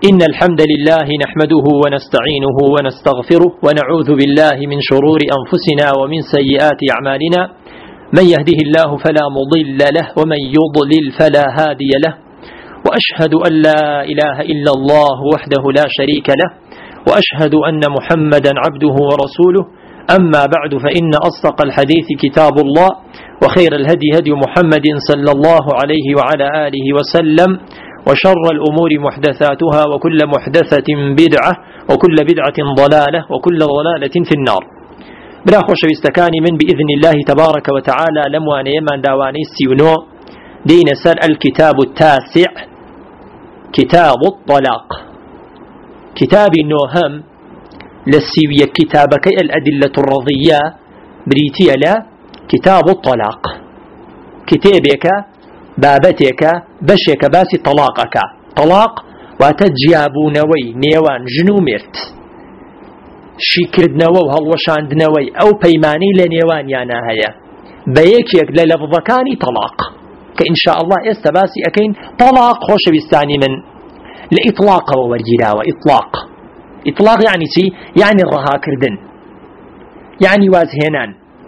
إن الحمد لله نحمده ونستعينه ونستغفره ونعوذ بالله من شرور أنفسنا ومن سيئات أعمالنا من يهده الله فلا مضل له ومن يضلل فلا هادي له وأشهد أن لا إله إلا الله وحده لا شريك له وأشهد أن محمدا عبده ورسوله أما بعد فإن أصدق الحديث كتاب الله وخير الهدي هدي محمد صلى الله عليه وعلى آله وسلم وشر الأمور محدثاتها وكل محدثة بدعة وكل بدعة ضلالة وكل ضلالة في النار. بلا خوش بستكاني من بإذن الله تبارك وتعالى لمواني يمان داواني السيونو دين سر الكتاب التاسع كتاب الطلاق. كتاب النوهم للسيوية كتابك الأدلة الرضية بريتيا لا كتاب الطلاق كتابك بابتك بشك باسي طلاقك طلاق وتجيابونوي نيوان جنو مرت شكردنوو هلوشاندنوي أو بيماني لنيوان يانا هيا بيكيك للفظكاني طلاق كإن شاء الله استباسي أكين طلاق خوش بيستاني من لإطلاق وورجلا وإطلاق إطلاق يعني شي يعني الرها كردن يعني وازهنان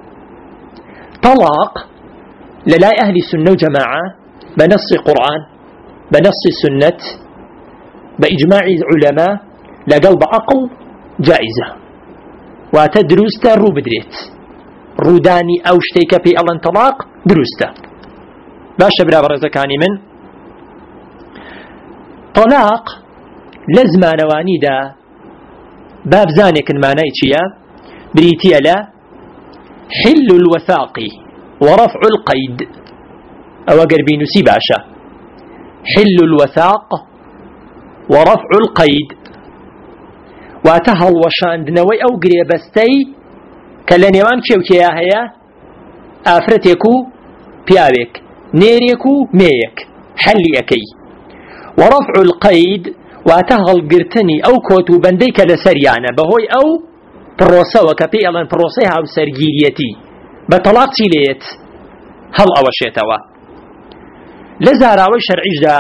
طلاق للا أهل السنة وجماعة بنص قرآن بنص السنة بإجماع علماء لقلب عقل جائزة وتدرسته رو بدريت روداني أو شتيك في ألان طلاق درسته باشا برا برزكاني من طلاق لزما نواني دا باب زانك المعنى چيا بريتيا لا حل الوثاق ورفع القيد أو قربين سباشا حل الوثاق ورفع القيد واتهل وشاندنوي أو قريبستي كالنيوان كيوكيا هيا آفرتيكو بيابك نيريكو ميك حليكي ورفع القيد واتهل قرتني أو كوتو بنديك لسريانا بهوي أو بروسا وكبي ألان بروسيها أو سرجيريتي بطلاق تيليت هل أوشيتوا لزاراوي شرعيش دا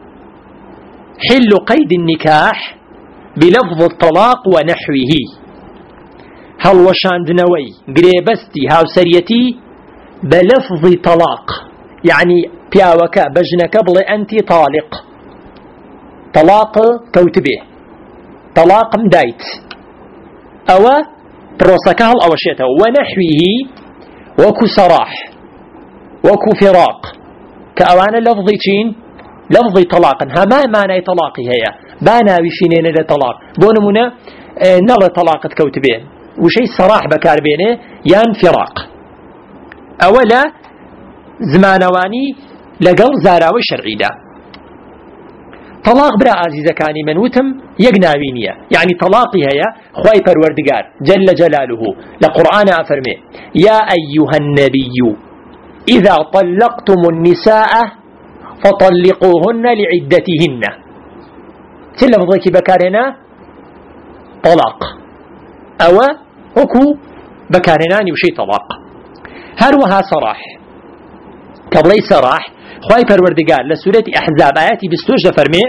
حل قيد النكاح بلفظ الطلاق ونحوه هل وشاندنوي قريبستي هاو سريتي بلفظ طلاق يعني بياوك بجنك بل أنت طالق طلاق كوتبه طلاق مدايت أو بروسك هل أوشيتوا ونحوه وكو صراح وكو فراق كأوان لفظي تشين لفظي طلاق هما معنى طلاقي هي بانا وشينين لطلاق بونمنا نلا طلاقة كوتبين وشي صراح بكار بينه يان فراق أولا زمانواني لقل زاراوي شرعي دا طلاق برا عزيزة كاني من وتم يقناوينية يعني طلاقي هي خواي پروردگار جل جلاله لقرآن أفرمي يا أيها النبي إذا طلقتم النساء فطلقوهن لعدتهن سلم ضيكي بكارنا طلاق أو أكو بكارناني وشي طلاق هروها صراح قبلي صراح خواهي پروردگار لسورة أحزاب آياتي بستوجه فرمي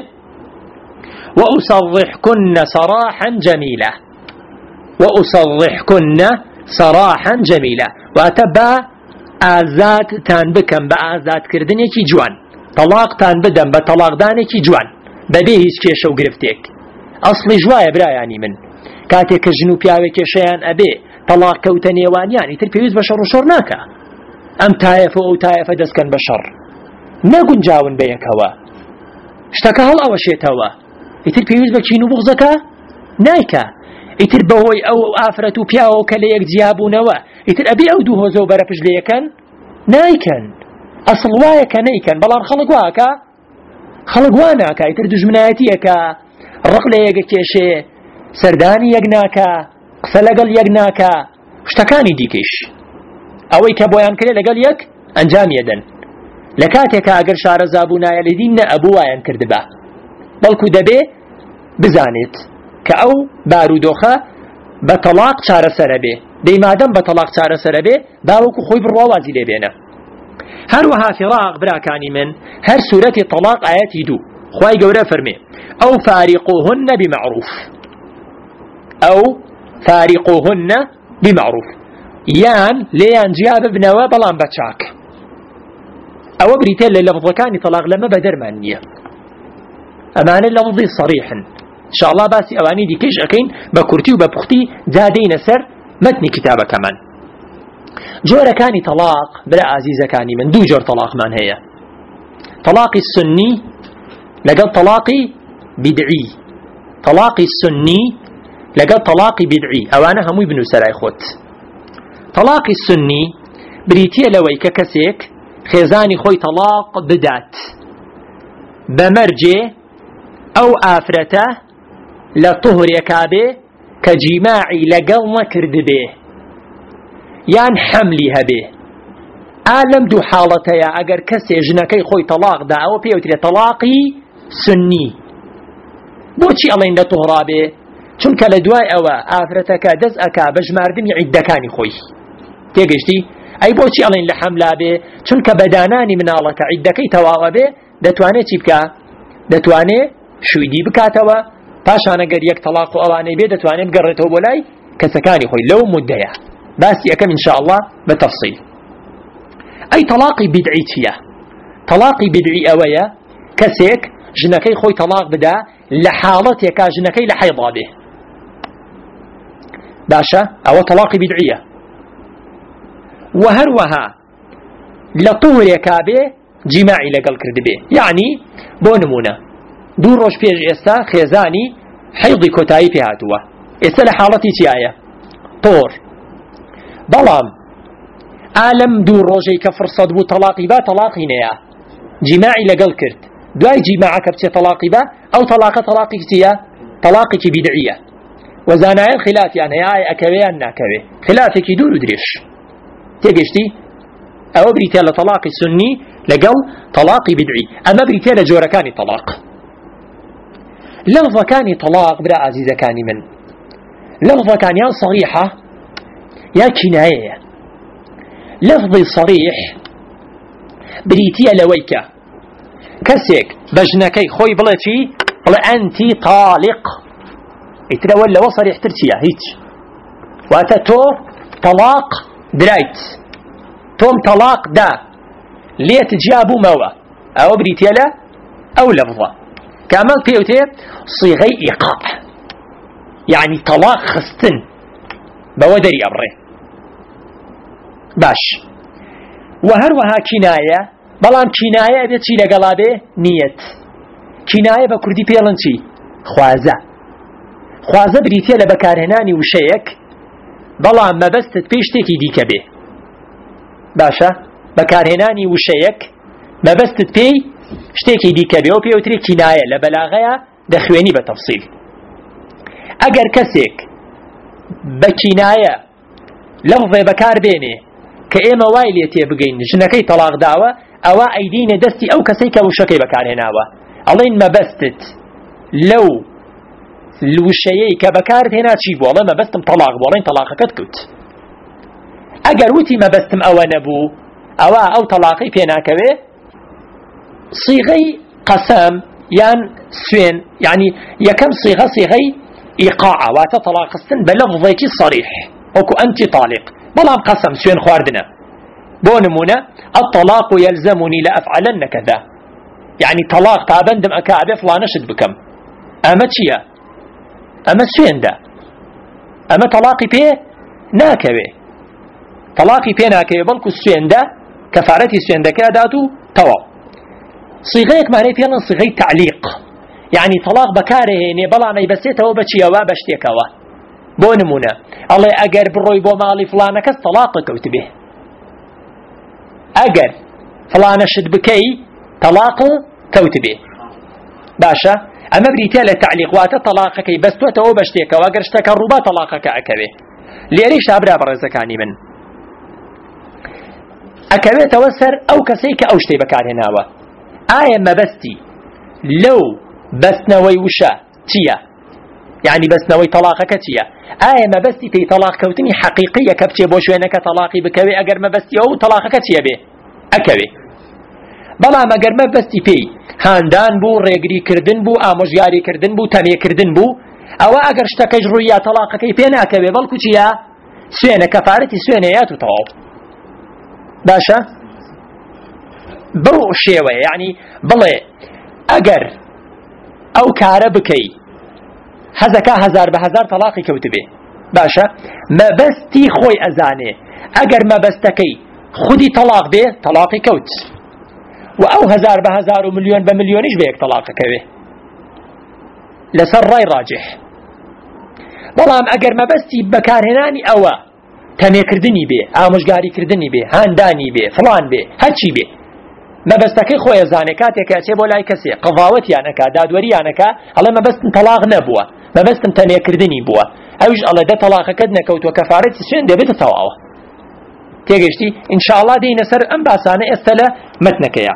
وأصرحكن صراحا جميلة وأصرحكن صراحا جميلة وأتبع آزاد تان بكم بآزاد كردنيكي جوان طلاق تان بدم بطلاق دانيكي جوان ببيهيش كيشو گرفتيك أصلي جوايا برا يعني من كاتيك جنو بياوي كيشيان أبي طلاق كوتنيوان يعني تربيوز بشر وشور ناكا أم تايف أو تايف دسكن بشر ناقون جاون بيك هوا اشتكى هل أوشيت هوا يتر بيوز بكينو بغزكا نايكا يتر بهوي أو آفرتو بياو كليك جيابو نوا يتر أبي أو دوهو زو برفج ليكن نايكن أصل وايكا نايكن بلان خلق واكا خلق واناكا يتر دجمناتيكا الرقل يكيشي سرداني يقناكا قسلقل يقناكا اشتكاني ديكيش أوي كبويان كلي لقل يك أنجام يدن لكاتك اگر شارزابونا يلدين أبوايان كردبا بلكو دبي بزانت كأو بارودوخة بطلاق شار سربي دي مادم بطلاق شار سربي باوكو خوي بروازي لبينا هروها فراق براكاني من هر سورة طلاق آياتي دو خواهي قورا فرمي أو فارقوهن بمعروف، أو فارقوهن بمعروف، يان ليان جياب بنوا بلان بچاك. أو بريتين للفظكاني طلاق لما بدر مانية أمان اللفظي صريحا إن شاء الله باسي أواني دي كيش أكين بكورتي وببختي زادين سر متن كتابة كمان. جورة كاني طلاق بلا عزيزة كاني من دو جور طلاق من هي طلاقي السني لقد طلاقي بدعي، طلاقي السني لقد طلاقي بدعي أوانا همو ابن سراي خوت. طلاقي السني بريتيا لوي ككسيك خيزاني خوي طلاق بدات بمرجي أو آفرته لطهر يكابي كجماعي لقل نكرد به يان حملي هبه عالم دو حالته يا اگر كسي جنكي خوي طلاق دا او بيوتري طلاقي سني بوچي الله دا طهرا به چونك لدواي او آفرتك دز اكا بجماردن عدكاني خوي تيگشتي اي بوچي الله لحملا به چونك بداناني من الله عدكي تواوا به دتواني چي بكا دتواني شويدي بكاتوا پاشان اگر يك طلاق اواني به دتواني بقرتو بولاي كسكاني خوي لو مديا باسي أكم إن شاء الله بالتفصيل. أي طلاقي بدعي تيا طلاقي بدعي أويا كسيك جنكي خوي طلاق بدا لحالتي كا جنكي لحيضا به باشا أو طلاقي بدعية وهروها لطور يكابه جماعي لقل كرد به يعني بونمونا دور روش بيج إستا خيزاني حيضي كتاي بهاتوا إستا لحالتي تيايا طور بلام عالم دو روجي كفرصد بو طلاقي با طلاقي نيا جماعي لقل كرت دواي جماعك بتي طلاقي با أو طلاقي كتيا طلاقي بدعية وزانايا الخلاف يعني هاي أكوي أن أكوي خلافك دور دريش تيجشتي أو بريتيا لطلاقي السني لقل طلاقي بدعي أما بريتيا لجوركاني طلاق لفظة كاني طلاق بلا عزيزة كاني من لفظة كان يا صريحة يا كناية. لفظي صريح بريتيا لويكا كسيك بجنكي خوي بلاتي بلا أنتي طالق اتلا ولا وصريح ترتيا هيك واتتو طلاق درايت توم طلاق دا ليت جابوا موا أو بريتيا لا أو لفظة كامل بيوتي صيغي إيقاع يعني طلاق خستن بودري أبري باش وهروها كناية بلام كناية بيتشي لقلابه نيت كناية بكردي بيلنشي خوازة بريتيا لبكارهناني وشيك بلام ما بس تتبيشتكي ديك به باشا بكارهناني وشيك ما بس تتبي شتكي ديك به وبيوتري كناية لبلاغية دخويني بتفصيل اگر كسيك بكناية لفظي بكار بيني كإما وايليتي بقين جنكي طلاق دعوة أو أيدين دستي أو كسيك وشكي بكار هناوة الله ما بستت لو الوشيي كبكار هنا تشيبوا الله ما بستم طلاق والله طلاقك كت أجر وتي ما بستم أو نبو أو طلاقي فينا كبه صيغي قسم سوين يعني يكم صيغي إيقاع وتطلاق السن بلفظك صريح وكو أنت طالق بلام قسم سوين خواردنا بونمونا الطلاق يلزمني لأفعلن كذا يعني طلاق تابندم أكابي فلان شد بكم أما تشيا أما سوين دا أما طلاقي بيه ناكبه طلاقي بيه ناكبه بلكو سوين دا كفارتي سوين دا كاداتو توا صيغيك معنى فينا صيغي تعليق يعني طلاق بكاره بلا ما يبسيته وبشيا وبشتيكوا بونمونا الله أجر بروي بو مالي فلانة كس طلاقك وتبه أجر فلانة شد بكي طلاق كوتبه باشا أما بريتيا لتعليق واتا طلاقك بس توتا وبشتيكوا وأجر اشتكى الربا طلاقك أكبه ليريش أبرا برزكاني من أكبه توسر أو كسيك أو شتي بكار هناوا آية ما بستي لو بسنوي وشا تيا يعني بسنوي طلاقك تيا آية ما بستي تي طلاق كوتني حقيقية كبتي بوشوينك طلاقي بكوي أجر ما بستي أو طلاقك تيا به أكوي بەڵام ئەگەر مەبەستی پێی هاندان بوو، ڕێگریکردن بوو، ئامۆژگاریکردن بوو، تەمێکردن بوو، ئەوە ئەگەر شتەکەش ڕوویە تەلاقەکەی پێ ناکەوێ، بەڵکو چییە؟ سوێنە، کەفارەتی سوێنەیەت و تەواو. باشە؟ بەو شێوەیە، یعنی بڵێ ئەگەر ئەو کارە بکەی حەزەکە هەزار بە هەزار تەلاقی کەوت بێ، باشە؟ مەبەستی خۆی ئەزانێ ئەگەر مەبەستەکەی خودی تەلاق بێ تەلاقی کەوت، و ئەو هەزار بە هەزار و ملیۆن بە ملیۆنیش بە یەک تەلاقەکەوێ لەسەر ڕای ڕاجح. بەڵام ئەگەر مەبەستی بەکارهێنانی ئەوە تەمێکردنی بێ، ئامۆژگاریکردنی بێ، هاندانی بێ، فڵان بێ، هەرچی بێ، مەبەستەکەی خۆی ئەزانێ کاتێکە ئەچێ بۆ لای کەسێ قەضاوەتیانەکە، دادوەریانەکە، ئەڵێ مەبەستم تەلاق نەبووە، مەبەستم تەمێکردنی بووە، ئەویش ئەڵێ دە تەلاقەکەت نەکەوتووە، کەفارەتی سوێن دەبێتە تەواوە. تێگەشتی؟ ئینشاءڵڵا دێینە سەر ئەم باسانە ئێستا لە مەتنەکەیە.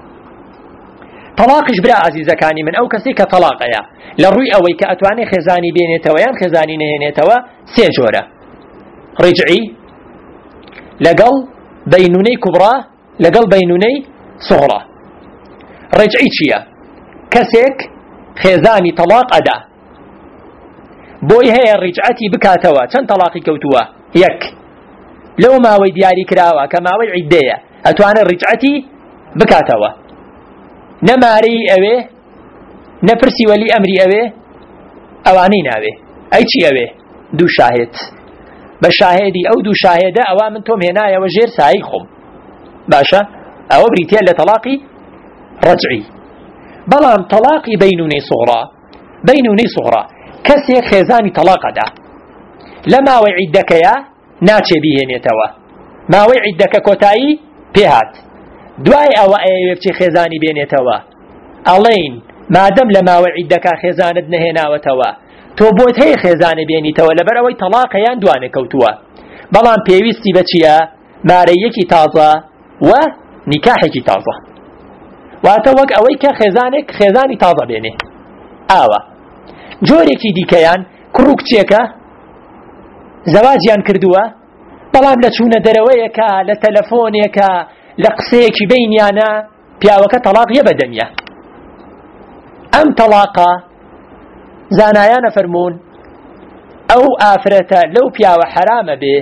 تەلاقیش برا عەزیزەکانی من ئەو کەسێک کە تەلاقەیە لە ڕووی ئەوەی کە ئەتوانێ خێزانی بێنێتەوە یان خێزانی نەهێنێتەوە سێ جۆرە: ڕجعی لەگەڵ بەینونەی کوبڕا لەگەڵ بەینونەی سوغڕا. ڕجعی چییە؟ کەسێک خێزانی تەلاق ئەدا، بۆی هەیە ڕجعەتی بکاتەوە. چەند تەلاقی کەوتووە؟ یەک. لەو ماوەی دیاری کراوە کە ماوەی عیددەیە ئەتوانێت ڕجعەتی بکاتەوە، نەمارەی ئەوێ، نەپرسی وەلی ئەمری ئەوێ، ئەوانەی ناوێ. ئەی چی ئەوێ؟ دوو شاهێد. بە شاهێدی ئەو دوو شاهێدە ئەوە من تۆم هێنایەوە ژێر سایی خۆم، باشە؟ ئەوە بریتە لە تەلاقی ڕجعی. بەڵام تەلاقی بەینونەی سوغڕا، بەینونەی سوغڕا کەسێک خێزانی تەلاقەدا لە ماوەی عیددەکەیە ناچێ بیهێنێتەوە، ماوەی عیددەکە کۆتایی پێهات، دوای ئەوە ئەوێ بچێ خێزانی بێنێتەوە، ئەڵێین مادەم لە ماوەی عیددەکە خێزانت نەهێناوەتەوە تۆ بۆت هەیە خێزانە بێنیتەوە لەبەر ئەوەی تەلاقەیان دوانێ کەوتووە. بەڵام پێویستی بە چییە؟ مارەیەکی تازە و نیکاحێکی تازە، واتە وەک ئەوەی کە خێزانێک خێزانی تازە بێنێ. ئاوە جۆرێکی دیکەیان کوڕ و کچێکە زەواجیان کردووە، بەڵام لە چوونە دەرەوەیەکە، لە تەلەفۆنێکە، لە قسەیەکی بینیانە پیاوەکە تەلاق یە بەدەمیە. ئەم تەلاقە زانایانە فەرموون ئەو ئافرەتە لەو پیاوە حرامە بێ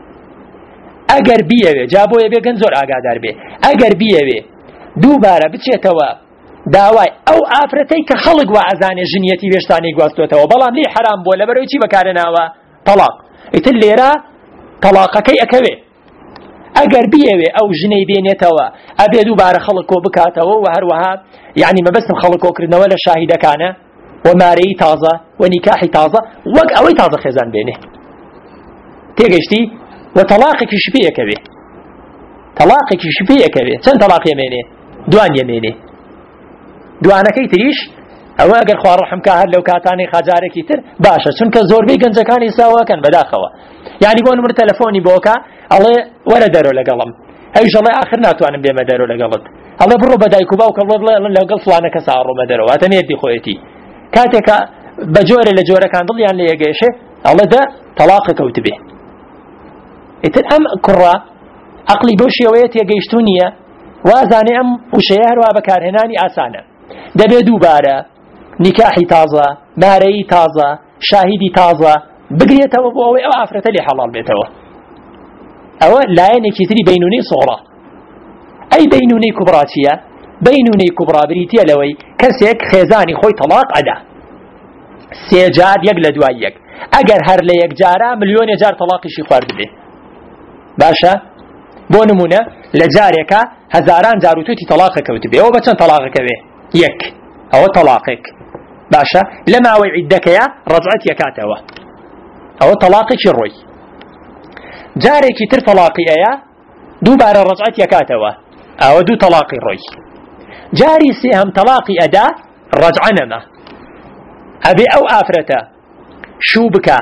ئەگەر بیەوێ، جا بۆیە بێگەن زۆر ئاگادار بێ، ئەگەر بیەوێ دووبارە بچێتەوە داوای ئەو ئافرەتەی کە خەڵک وا ئەزانێ ژنیەتی وێشتانی گواستوێتەوە، بەڵام لێ حرام بووە لەبەرەوەی چی بەکارهێناوە؟ تەلاق. ئیتر لێرە تەلاقەکەی ئەکەوێ. ئەگەر بیەوێ ئەو ژنەی بێنێتەوە ئەبێ دووبارە خەڵک کۆ بکاتەوە، و هەروەها یعنی مەبەستم خەڵک کۆکردنەوە لە شاهیدەکانە و مارەی تازە و نیکاحی تازە، وەک ئەوەی تازە خێزان بێنێ. تێگەشتی؟ و تەلاقێکیش پێیەکەوێ، تەلاقێکیش پێیەکەوێ. چەند تەلاق یەمێنێ؟ دوان یەمێنێ. دوانەکەی تریش ئەوە ئەگەر خوا ڕەحمکە هەر لەو کاتانەی خاجارێکی تر باشە، چونکە زۆربەی گەنجەکانی ساواکەن بەداخەوە. یعنی بۆ نمرە تەلەفۆنی بۆکە ئەڵێ وەرە دەرۆ لەگەڵم، ئەویش ئەڵێ ئاخر ناتوانم بێمە دەرۆ لەگەڵت، ئەڵێ بڕۆ بە دایک و باوکە بڵێ لەگەڵ فڵانە کەسا ڕۆمە دەرەوە، واتە مێردی خۆیەتی. کاتێکە بە جۆرە لە جۆرەکان دڵیان لە یەگەیشێ ئەڵێ دە تەلاقە کەوت بێ. ئیتر ئەم کوڕە عەقڵی بەو شێوەیە تێگەیشتوو نییە، وازانێ ئەم وشەیە هەروە بەکارهێنانی ئاسانە. دەبێ دووبارە نیکاحی تازە، مارەی تازە، شاهیدی تازە بگرێتەوە بۆ ئەوەی ئەو ئافرەتە لێ حەڵال بێتەوە. ئەوە لایەنێکی تری بەینونەی سوغڕا. ئەی بەینونەی کوبڕا چییە؟ بەینونەی کوبڕا بریتیە لەوەی کەسێک خێزانی خۆی تەلاق ئەدا سێ جار یەک لە دوای یەک، ئەگەر هەر لە یەک جارە ملیۆنێ جار تەلاقیشی خوارد بێ، باشە؟ بۆ نمونە لە جارێکە هەزاران جار و توتی تەلاقە کەوت بێ، ئەوە بە چەند تەلاقەکەوێ؟ یەک. ئەوە تەلاقێک، باشە؟ لە ماوەی عیددەکەیە ڕەجعەت یەکاتەوە، ئەوە تەلاقێکی ڕۆی. جارێکی تر تەلاقی ئەیە دووبارە ڕەجعەت یەکاتەوە، ئەوە دوو تەلاقی ڕۆی. جاری سێهەم تەلاقی ئەدا ڕەجعە نەما، ئەبێ ئەو ئافرەتە شوو بکە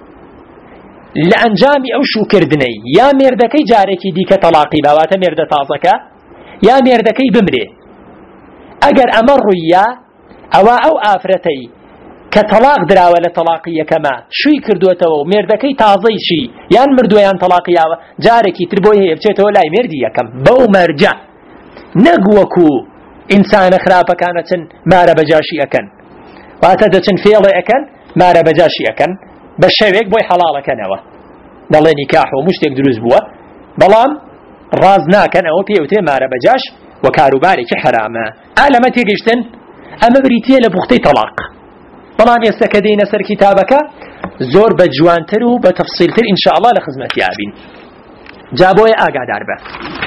لە ئەنجامی ئەو شووکردنەی، یا مێردەکەی جارێکی دیکە تەلاقی باواتە مێردە تازەکە، یا مێردەکەی بمرێ. ئەگەر ئەمە ڕوویە ئەوە ئەو ئافرەتەی کە تەلاق دراوە لە تەلاقی یەکەمە شووی کردوێتەوە و مێردەکەی تازەی چی یان مردووە یان تەلاقیاوە، جارێکی تر بۆی هەیە بچێتەوە لای مێردی یەکەم. بەو مەرجە نەگوەکو ئینسانە خراپەکانەچن مارە بەجاشی ئەکەن واتە دەچن فێڵێ ئەکەن مارە بەجاشی ئەکەن بە شەوێک بۆی حەڵاڵەکەنەوە دەڵێ نیکاح و هەموو شتێک دروست بووە بەڵام ڕاز ناکەن ئەوە پێوتێ مارە بەجاش و کاروبارێکی حرامە ئالەمە تێگەیشتن ئەمە بریتیە لە پوختەی تەلاق بەڵام ئێستا کە دێینە سەر کتابەکە زۆر بە جوانتر و بە تەفسیلتر ئینشاءالله لە خزمەتیا بین جا بۆیە ئاگادار بە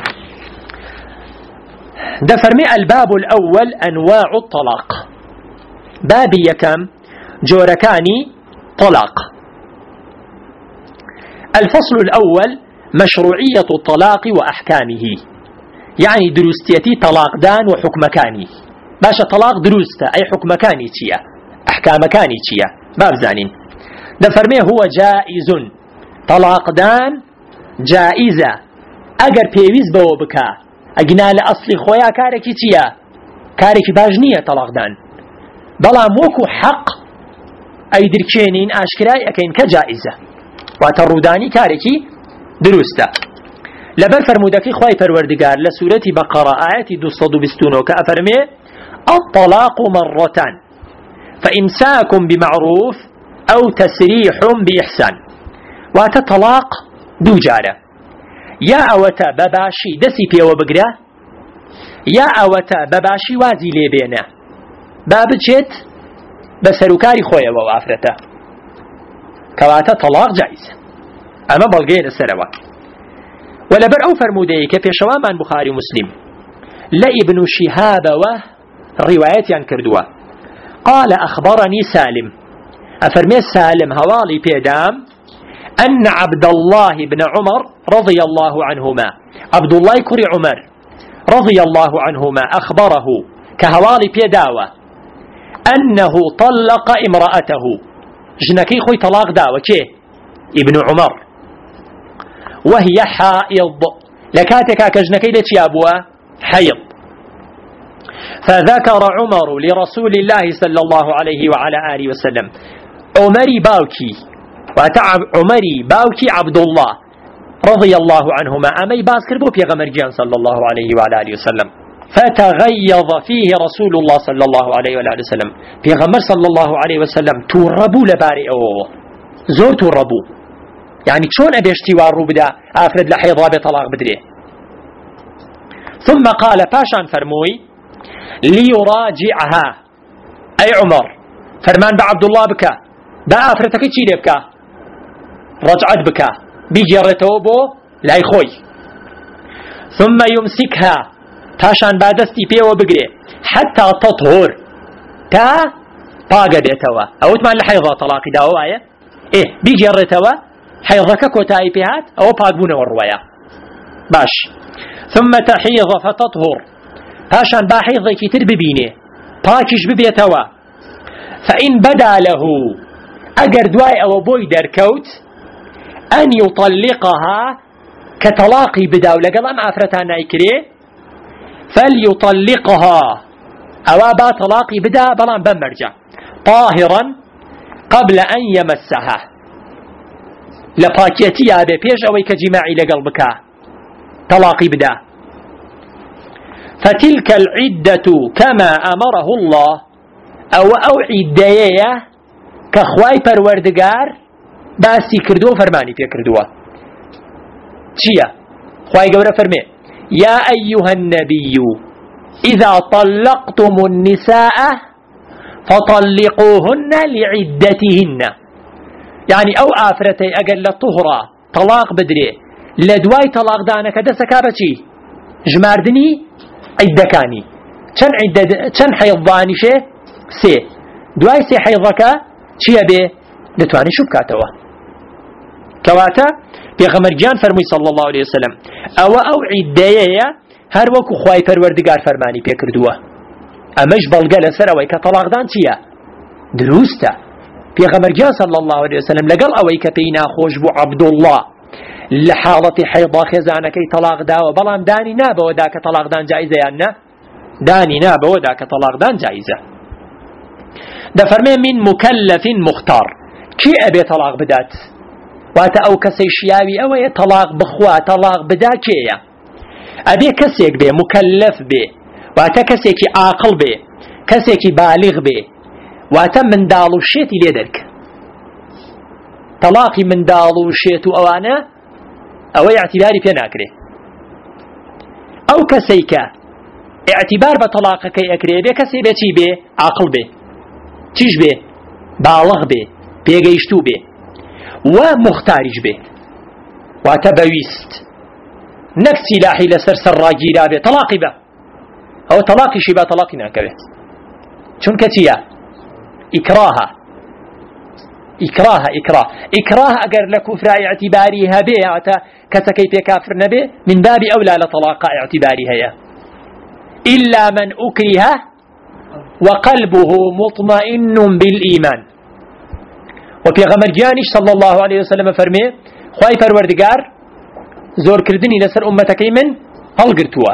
دەفەرمێ الباب الأول أنواع الطلاق بابی یەکەم جۆرەکانی طلاق الفصل الأول مشروعية الطلاق وأحكامه يعني دروستيتي طلاق دان وحكمكاني باشا طلاق دروسته أي حكمكاني تيا أحكامكاني تيا باب زانين دفرميه هو جائز طلاق دان جائزة أجر بيويز بو بكا أجنال أصلي خويا كاركي تيا كاركي باجنية طلاق دان بلا موكو حق أي دركينين أشكراي أكين كجائزة واتروداني كاركي دروسته لبر فرمودكي خواي پروردگار لسورة بقرة آيات 220 كأفرمي الطلاق مرتان فإمساك بمعروف أو تسريح بإحسان واتطلاق دو جارة يا أوتا بباشي دسي بيو بقرة يا أوتا بباشي وازي ليبينا بابجت بسروكاري خويا وافرته كواتا طلاق جائز أما بلغين السروة ولبر أو فرموديك في شوامان بخاري مسلم لابن شهاب وروايات عن كردوة قال أخبرني سالم أفرمي سالم هوالي بيدام أن عبد الله بن عمر رضي الله عنهما عبد الله كري عمر رضي الله عنهما أخبره كهوالي بيداوة أنه طلق امرأته جنكي خوي طلاق داوة كيه ابن عمر وهي حائض لكاتك كجنكي لتيابوا حيض فذكر عمر لرسول الله صلى الله عليه وعلى آله وسلم عمري باوكي وتعب عمري باوكي عبد الله رضي الله عنهما أمي باسكر بو بيغمر جان صلى الله عليه وعلى آله وسلم فتغيظ فيه رسول الله صلى الله عليه وعلى آله وسلم بيغمر صلى الله عليه وسلم توربو لبارئ زور توربو يعني شون أبي اشتوار بدا أفرد لحيضا بطلاق بدري ثم قال باشان فرموي ليراجعها أي عمر فرمان بعبد الله بكا با أفرتك تشيلي بكا رجعت بكا بيجي رتوبو لا يخوي ثم يمسكها باشان بعدستي بيو بقري حتى تطهر تا باقدتوا أو تمان لحيضا طلاق داو آية إيه بيجي رتوا حيضك كوتاي بهات أو باقبون والرواية باش ثم تحيض فتطهر هاشان با حيضك ترببينه باكش ببيتوا فإن بدا له أجر دواي أو بوي دركوت أن يطلقها كطلاقي بداو لقل أم أفرتان نايكري فليطلقها أو با طلاقي بدا بلان بمرجع طاهرا قبل أن يمسها لباكيتي أبي بيش أوي كجماعي لقلبك طلاقي بدا فتلك العدة كما أمره الله أو عدية كخواي پروردگار باسي كردو فرماني في كردوه چيا خواي قورة فرمي يا أيها النبي إذا طلقتم النساء فطلقوهن لعدتهن يعني أو آفرتي أقل طهرة طلاق بدري لدواي طلاق دانك دسكا بچي جماردني عدكاني چن حيضاني شه سي دواي سي حيضك چيه بي دتواني شبكاتوا كواتا بيغمر جان فرمي صلى الله عليه وسلم او عدية هر وكو خواي پروردگار فرماني بيكردوا امش بلغة لسر اوي كطلاق دان چيه دروستا بيغمر جان صلى الله عليه وسلم لقل اوي كبينا خوش بو عبد الله لحالة حيضا خزانكي طلاق داوا بلام داني نابا وداك طلاق دان جائزة يعني داني نابا وداك طلاق دان جائزة ده فرمي من مكلف مختار كي أبي طلاق بدات واتا أو كسي شياوي أو طلاق بخوا طلاق بدا كيا ئەبێ کەسێک بێ مکەلەف بێ، واتە کەسێکی عاقڵ بێ، کەسێکی بالغ بێ، واتە منداڵ و شێتی لێ دەرکە. تەلاقی منداڵ و شێت و ئەوانە ئەوەی اعتیباری پێ ناکرێ. ئەو کەسەی کە اعتیبار بە تەلاقەکەی ئەکرێ بێ کەسێ بێ چی بێ؟ عاقڵ بێ، چیش بێ؟ باڵغ بێ، پێگەیشتوو بێ و مختاریش بێ، واتە بەویست، نەک سیلاحی لەسەر سەرڕاگیرا بێ تەلاقی بە، ئەوە تەلاقیشی با تەلاقی ناکەوێت، چونکە چییە؟ ئیکراهە. ئیکراه ئەگەر لە کوفرا اعتیباری هەبێ ئەواتە کەسەکەی پێ کافر نەبێ من بابی ئەولا لە تەلاقا اعتیباری هەیە. إلا من أكره وقلبه مطمئن بالإيمان. وفي غمر جانش صلى الله عليه وسلم فرمي خواهي پروردگار زور كردني لسر أمتكي من هل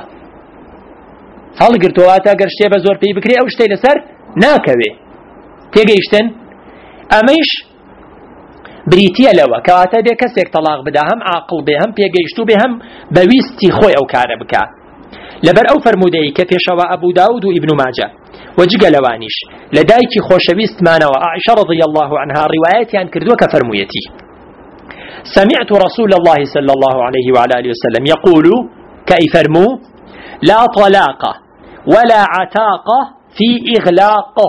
قرتوا تا اگر شتي بزور پي بكري او شتي لسر ناكوي تيگيشتن اميش بريتيا لوا كواتا بي كسيك طلاق بدا هم عاقل بهم پيگيشتو بهم بويستي خوي او كاربكا لبر او فرمودي كفي شوا ابو داود وابن ماجه وجيق لوانيش لدايكي خوشويست مانا وعائشة رضي الله عنها رواياتي عن كردوة كفرمويتي سمعت رسول الله صلى الله عليه وعلى آله وسلم يقول كأي فرمو لا طلاق ولا عتاق في إغلاقه.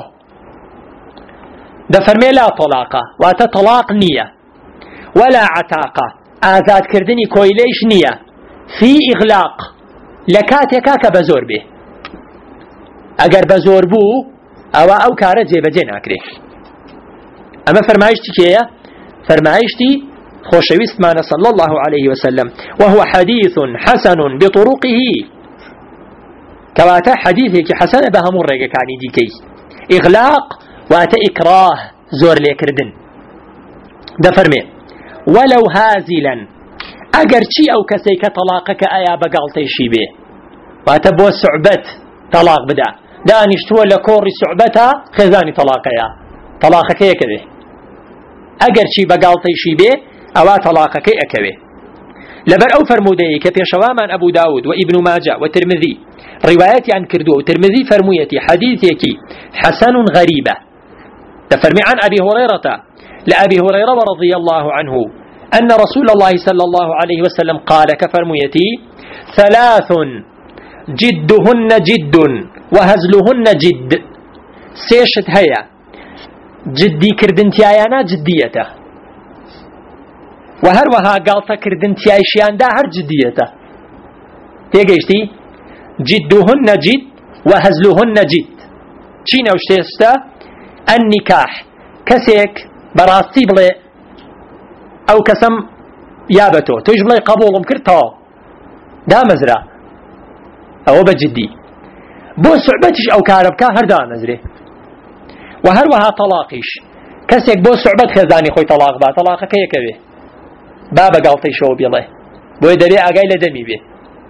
ده فرمي لا طلاق واتا طلاق نية ولا عتاق آزاد كردني كويليش نية في إغلاق لكاتيكا كبزور به اگر بزور بو او كارة جيبجي ناكري. اما فرمايشتي كيه؟ فرمايشتي خوشويست معنا صلى الله عليه وسلم وهو حديث حسن بطرقه كواتا حديثك حسن بهمون ريقا كاني ديكي إغلاق واتا إكراه زور ليكردن ده فرمي ولو هازلا اگر چي او كسيك طلاقك ايا بقالتي شي واتا بو صعبت طلاق بدا دانشتوى لكوري صعبتها خزاني طلاقك يكذي اگر چي بقالتي شي أوا طلاقك أكوي لبر أو فرمودي كفي شوامان أبو داود وابن ماجه وترمذي رواياتي عن كردو ترمذي فرميتي حديثك حسن غريبة تفرمي عن أبي هريرة لأبي هريرة رضي الله عنه أن رسول الله صلى الله عليه وسلم قال كفرميتي ثلاث جدهن جد وهزلهن جد سيشت هيا جدي كردنتيانا جديته وهروها قالتا كردنتيايشيان دا هر جديته تيجيشتي جدهن جد وهزلهن جد چين اوشتيستا النكاح كسيك براستي بلي او كسم يابتو تويش بلي قبولم كرتاو دا مزرا او بجدي بو صعبتش او كاربكا هر دا مزري وهروها طلاقيش كسيك بو صعبت خزاني خوي طلاق با طلاقك يكبه بابا قالتي شو بيله بو يدري اقاي لدمي به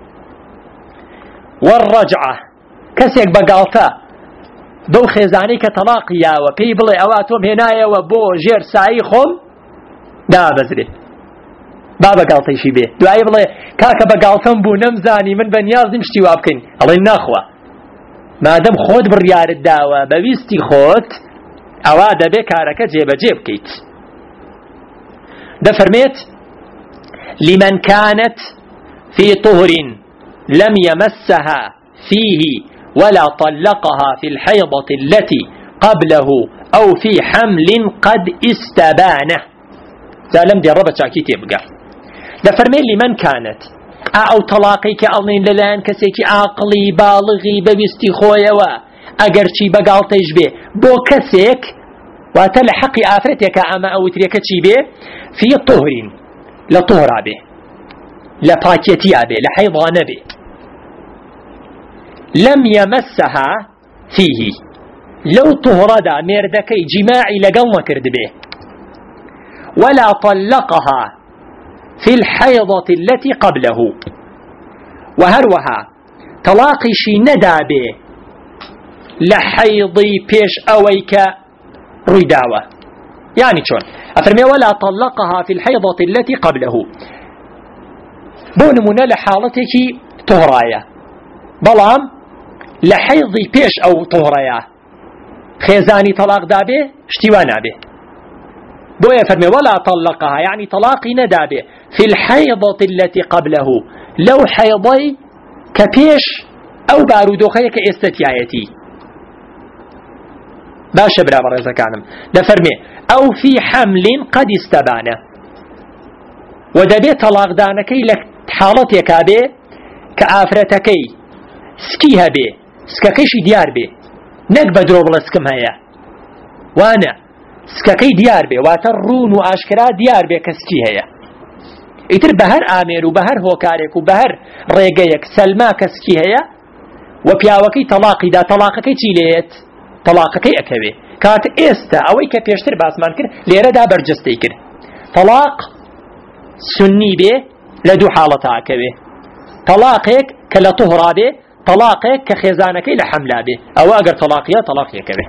والرجعة كسيك بقالتا دو خزاني كطلاقيا وبي بلي اواتهم هنايا وبو جير سايخهم دا بزري بابا قالتي شي به دعاي بلي كاكا بقالتم بو نمزاني من بنياز نمشتي وابكين الله ناخوه ما دام خود بريار الداوة بويستي خود اواد بكارك جيب كيت ده فرميت لمن كانت في طهر لم يمسها فيه ولا طلقها في الحيضة التي قبله أو في حمل قد استبانه لم دي ربط شاكي تبقى ده فرميت لمن كانت او طلاقي كألين للان كسيكي عاقلي بالغي بويستي خويا اگر چي بقالتيش بي بو كسيك وتلحقي آفرتك اما او تريك چي بي في طهر لطهر به لباكيتي به لحيضان به لم يمسها فيه لو طهر دا ميردكي جماعي لقلنا كرد به ولا طلقها في الحيضة التي قبله وهروها طلاقي شي ندى به لحيضي بيش اويك رداوة يعني شون أفرمي ولا طلقها في الحيضة التي قبله بون من لحالتك طهرايا بلام لحيضي بيش أو طهرايا خيزاني طلاق دابي اشتوانا به بويا فرمي ولا طلقها يعني طلاقي ندابه في الحيضة التي قبله لو حيضي كبيش أو بارودوخي كاستتيايتي باشا برابر إذا كانم لفرمي أو في حمل قد استبان ودبي طلاق دانكي لك حالتك به كآفرتكي سكيها به سككيش ديار به نك بدرو بلا سكم هيا وانا سككي ديار به واترون واشكرا ديار به كسكي هيا اتر بهر آمير وبهر هوكاريك وبهر ريقيك سلما كسكي هيا وبياوكي طلاقي دا طلاقكي تيليت طلاقكي اكبه كات استا اوي كبيشتر باسمان كر ليرا دا برجستي كر طلاق سني به لدو حالتها اكبه طلاقك كلا طهرا به طلاقك كخزانكي لحملا به او اگر طلاقيا طلاقيا كبه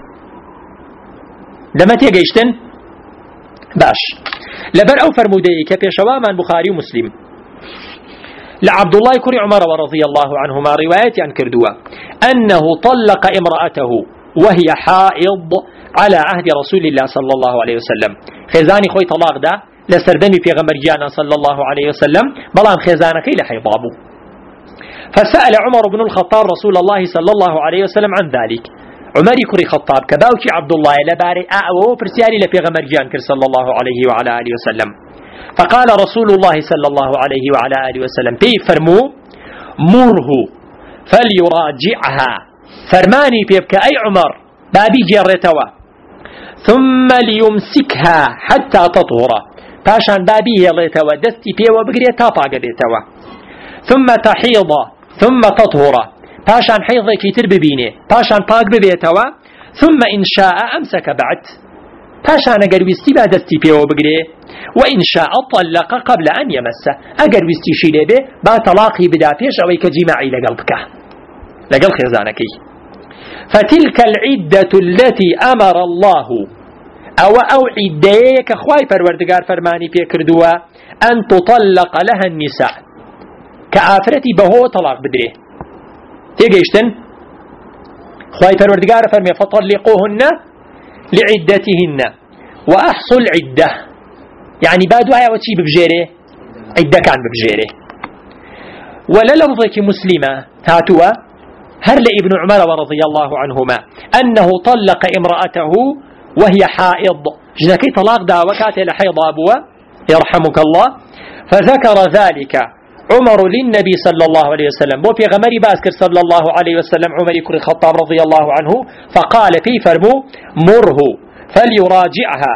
لما تيجيشتن باش لبر او فرمودي كبيشوا من بخاري ومسلم لعبد الله كري عمر رضي الله عنهما رواية عن كردوا أنه طلق امرأته وهي حائض على عهد رسول الله صلى الله عليه وسلم خزاني خوي طلاق دا لسردمي في غمرجانا صلى الله عليه وسلم بلان خزانكي لحيضابو فسأل عمر بن الخطاب رسول الله صلى الله عليه وسلم عن ذلك عمر كري خطاب كباوكي عبد الله لباري أعوه برسيالي لفي غمرجان كر صلى الله عليه وعلى آله وسلم فقال رسول الله صلى الله عليه وعلى آله وسلم بي فرمو مره فليراجعها فرماني بيبك أي عمر بابي جرتوا ثم ليمسكها حتى تطهر باشان بابي يلتوا دستي بيوا بقريتا باقبيتوا ثم تحيض ثم تطهر باشان حيضك ترببيني باشان باق ببيتوا ثم إن شاء أمسك بعد باشان أقر ويستي بعد دستي بيوا بقري وإن شاء طلق قبل أن يمسه أقر ويستي شيلي به با طلاقي بدا فيش أويك جماعي لقلبك لقل خزانكي فتلك العدة التي أمر الله أو عديك خواي پروردگار فرماني بيكردوا أن تطلق لها النساء كآفرتي بهو طلاق بدري تيجيشتن خواي پروردگار فرمي فطلقوهن لعدتهن وأحصوا العدة يعني بعد وعي وشي ببجيري عدة كان ببجيري ولا لفظك مسلمة هاتوا هرل ابن عمر رضي الله عنهما أنه طلق امرأته وهي حائض جنكي طلاق دا وكات لحيض أبوه يرحمك الله فذكر ذلك عمر للنبي صلى الله عليه وسلم وفي غمري باسكر صلى الله عليه وسلم عمر كري الخطاب رضي الله عنه فقال في فرمو مره فليراجعها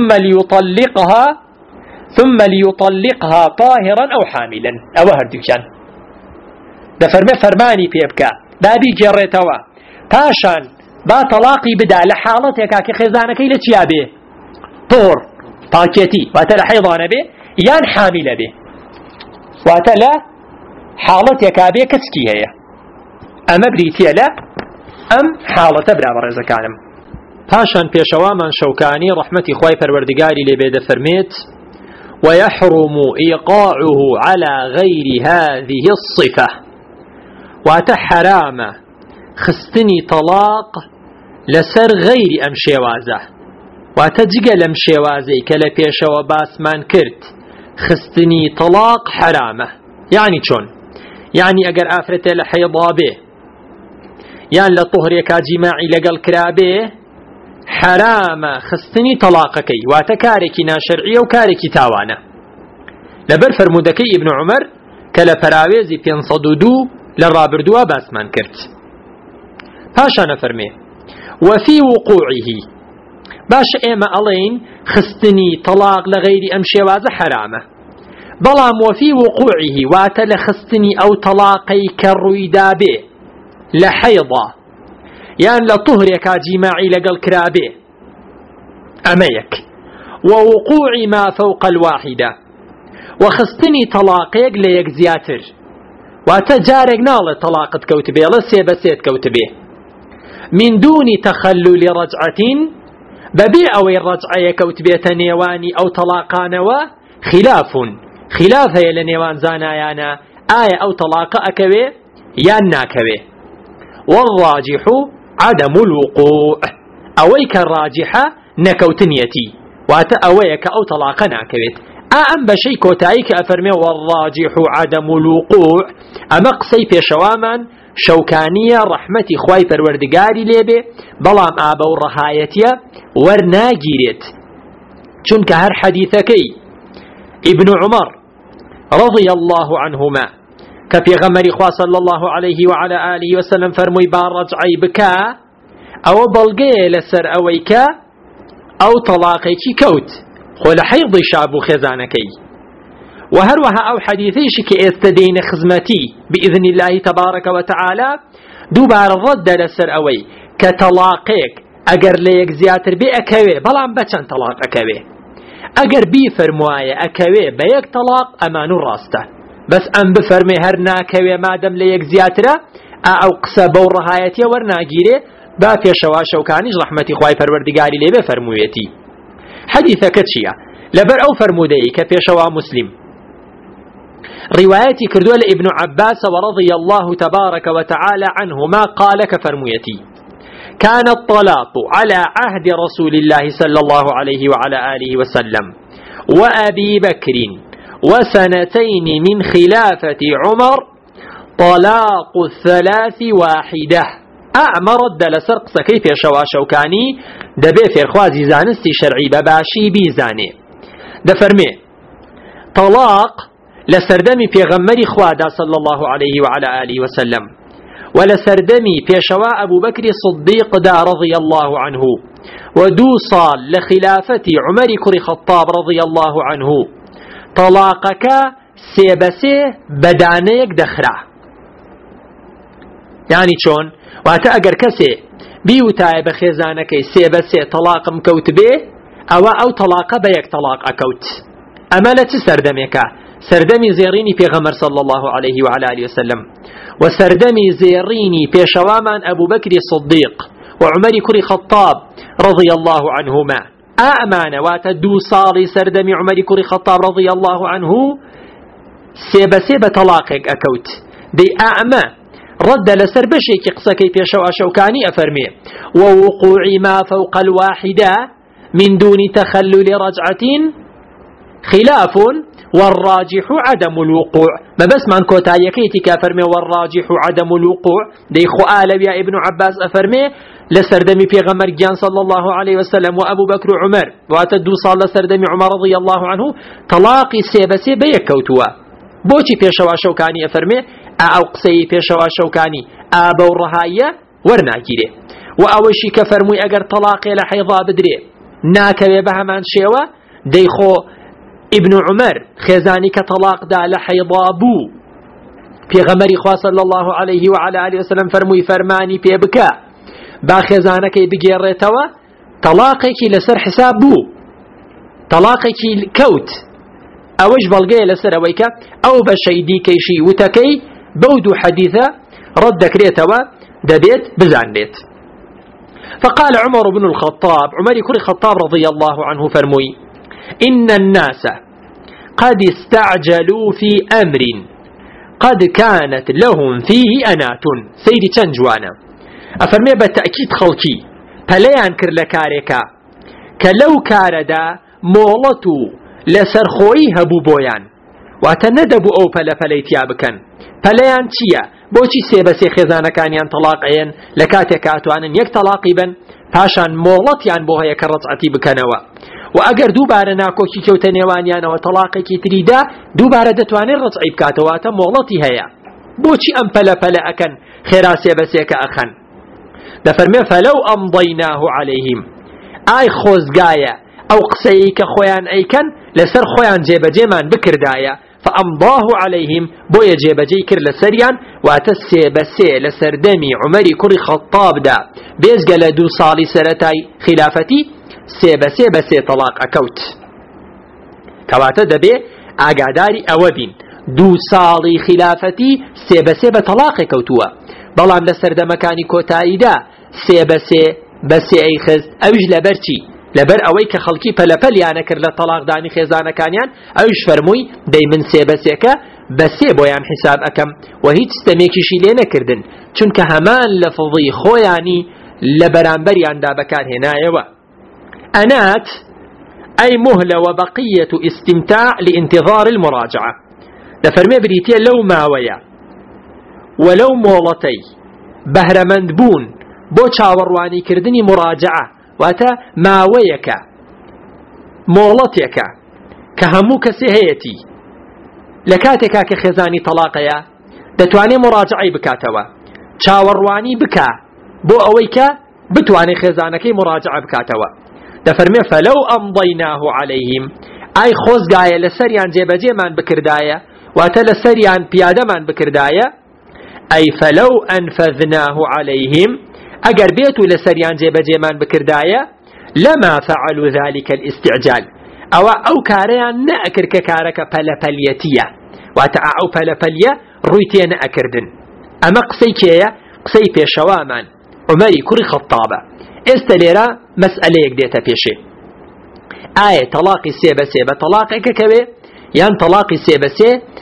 ثم ليطلقها طاهرا أو حاملا أو هردوكان ده فرماني بيبكا بابي جريتوا پاشان با طلاقي بدا لحالتك كخزانك إلى تيابه طور طاكيتي واتلا حيضان به يان حامل به واتلا حالتك به كسكي هي أما بريتي لا أم حالة برابر إذا كانم پاشان پیشوا من شوكاني رحمتي خواي پروردگاري لبيد فرميت ويحرم إيقاعه على غير هذه الصفة واتحرام خستني طلاق لسر غير أم شوازة واتجيق لم شوازي كلا بيشوا باسمان كرت خستني طلاق حرامة يعني شون يعني أجر آفرته لحيضابه يعني لطهريك جماعي لقل كرابه حرامة خستني طلاقكي واتكاركي ناشرعية وكاركي تاوانا لبر فرمودكي ابن عمر كلا فراويزي بينصدودو للرابردوا باسمان كرت باشا نفرمي وفي وقوعه باش ايما الين خستني طلاق لغير ام شوازة حرامة بلام وفي وقوعه واتل خستني او طلاقي كالرويدا به لحيضة يعني لطهرك جماعي لقل كرابه اميك ووقوع ما فوق الواحدة وخستني طلاقيك ليك زياتر واتجارك نال طلاقة كوتبه لسيبسيت كوتبه من دون تخلل رجعة ببي أو الرجعة كوتبه نيواني أو طلاقانوا خلاف هي لنيوان زانايانا آية أو طلاق أكوي يان ناكوي. والراجح عدم الوقوع أويك الراجحة نكوتنيتي واتا أويك أو طلاق ناكويت أم بشي كوتايك أفرمي والراجح عدم الوقوع أما قصي بيشوامان شوكانية رحمة خواي پروردگاري ليبه بلام آبا ورهايتيا ورناجيرت چونك هر حديثكي ابن عمر رضي الله عنهما كفي غمر خوا صلى الله عليه وعلى آله وسلم فرمي بارج عيبكا أو بلغي لسر أويكا أو طلاقيكي كوت خول حيض شابو خزانكي وهروها أو حديثيش كإستدين خزمتي بإذن الله تبارك وتعالى دوبار الرد لسر أوي كطلاقيك أجر ليك زياتر بي أكوي بلان بچن طلاق أكوي أجر بي فرموايا أكوي بيك طلاق أمان الراسته بس أم بفرمي هرنا أكوي مادم ليك زياتر أو قصة بورهايتي ورناجيري با في شواشة وكانيش رحمتي خواي پروردگاري لي بفرمويتي حديثة كتشيا لبر أو فرمودي كفي شوا مسلم روايتي كردوة لابن عباس ورضي الله تبارك وتعالى عنهما قال كفرميتي كان الطلاق على عهد رسول الله صلى الله عليه وعلى آله وسلم وأبي بكر وسنتين من خلافة عمر طلاق 3 واحدة أعمرت دلسرق كيف يشوى شوكاني دبي في الخوازي زانستي شرعي بباشي بيزاني دفرمي طلاق لسردمي في غمري خوادا صلى الله عليه وعلى آله وسلم ولسردمي في شواء أبو بكر صديق دا رضي الله عنه ودو صال لخلافة عمر كري خطاب رضي الله عنه طلاقك سيبسي بدانيك دخرة يعني شون واتا اگر كسي بيوتاي بخيزانك سيبسي طلاق مكوت به او طلاق بيك طلاق اكوت اما لا تسردمك سردمي زيريني بيغمر صلى الله عليه وعلى آله وسلم وسردمي زيريني بيشوامان أبو بكر الصديق وعمر كري خطاب رضي الله عنهما أمان واتدو صالي سردمي عمر كري خطاب رضي الله عنه سيبة طلاقك أكوت دي أعمى رد لسر بشيك قصكي بيشوا شوكاني أفرمي ووقوع ما فوق الواحدة من دون تخلل رجعة خلاف والراجح عدم الوقوع ما بس من كوتايكيتي كافرمي والراجح عدم الوقوع دي خؤال يا ابن عباس أفرمي لسردمي بيغمر جان صلى الله عليه وسلم وأبو بكر عمر واتدو صال لسردمي عمر رضي الله عنه طلاقي سيبسي بيكوتوا بوشي بيشوا شوكاني أفرمي أو قصي بيشوا شوكاني أبو الرهاية ورناكيري وأوشي كفرمي أجر طلاقي لحيضا بدري ناكوي بهمان شيوا ديخو ابن عمر خزاني كطلاق دا لحيضابو في غمري خوا صلى الله عليه وعلى آله وسلم فرموي فرماني في بكا با خزانك بجيرتوا طلاقك لسر حسابو طلاقك كوت اوش بلغي لسر ويكا او بشيدي كيشي وتكي بودو حديثة ردك ريتوا دبيت بزان بيت فقال عمر بن الخطاب عمر كري خطاب رضي الله عنه فرموي إن الناس قد استعجلوا في أمر قد كانت لهم فيه أنات سيدي تنجوانا أفرمي بالتأكيد خلقي فليان كر لكاريكا كلو كاردا مولتو لسرخوي هبو بويان واتندبو أو فليتيابكن فليان تيا بوشي سيبسي خزانا كانيان طلاقين لكاتيكاتوانا يك طلاقيبا پاشان مۆڵەتیان بۆ هەیە کە ڕەجعەتی بکەنەوە و ئەگەر دووبارە ناکۆکی کەوتە نێوانیانەوە تەلاقێکی تریدا دووبارە دەتوانێت ڕەجعی بکاتەوەتە مۆڵەتی هەیە بۆچی ئەم پەلە ئەکەن خێرا سێبەسێکە ئەخەن دەفەرمێ فەلەو ئەمضەیناه عەلەیهیم ئای خۆزگایە ئەو قسەی کە خۆیان ئەیکەن لەسەر خۆیان جێبەجێمان بکردایە فأمضاه عليهم بويا جيبجي كر لسريان واتسي بسي لسردمي عمري كري خطاب دا بيزقل دو صالي سرتاي خلافتي سي بسي طلاق أكوت كواتا دبي أقاداري أوبين دو صالي خلافتي سي بسي بطلاق كوتوا بلان لسرد مكاني كوتاي دا سي بسي أي خز أوج لبرتي لبر ئەوەی کە خەڵکی پەلەپەلیانە کرد لە تەلاق دانی خێزانەکانیان ئەویش فەرمووی دەی من سێبەسێکە بەسێ بۆیان حساب ئەەکەم و هیچ ستەمێکیشی لێ نەکردن چونکە هەمان لەفظی خۆیانی لە بەرامبەریاندا بەکارهێنایەوە. ئەنات أي مهلة وبقية استمتاع لانتظار المراجعة لفرمي بريتيا لو ماويا ولو مولتي بهرمند بون بو چاوەڕوانی کردنی مراجعة واتا ماويك مولتك كهمو كسهيتي لكاتك كخزاني طلاقيا دتواني مراجعي بكاتوا چاوەڕوانی بكا بو أويك بتواني خزانكي مراجعة بكاتوا دفرمي فلو أمضيناه عليهم أي خۆزگایە لەسەریان جێبەجێمان بکردایە واتە لەسەریان پیادەمان بکردایە أي فلو أنفذناه عليهم أجر بيتو لسريان جێبەجێمان بکردایە لما فعلوا ذلك الاستعجال أو كاريان نأكر ككارك پەلەپەلیەتیە واتە أو پەلەپەلیە ڕوویتێ نەئەکردن ئەمە قسەی کێیە قسەی پێشەوامان عومەری کوڕی خەتابە. ئێستا لێرە مەسئلەیەک دێتە پێشێ ئایا تەلاقی سێ بە تەلاقێکە کەوێ یان تەلاقی سێ بە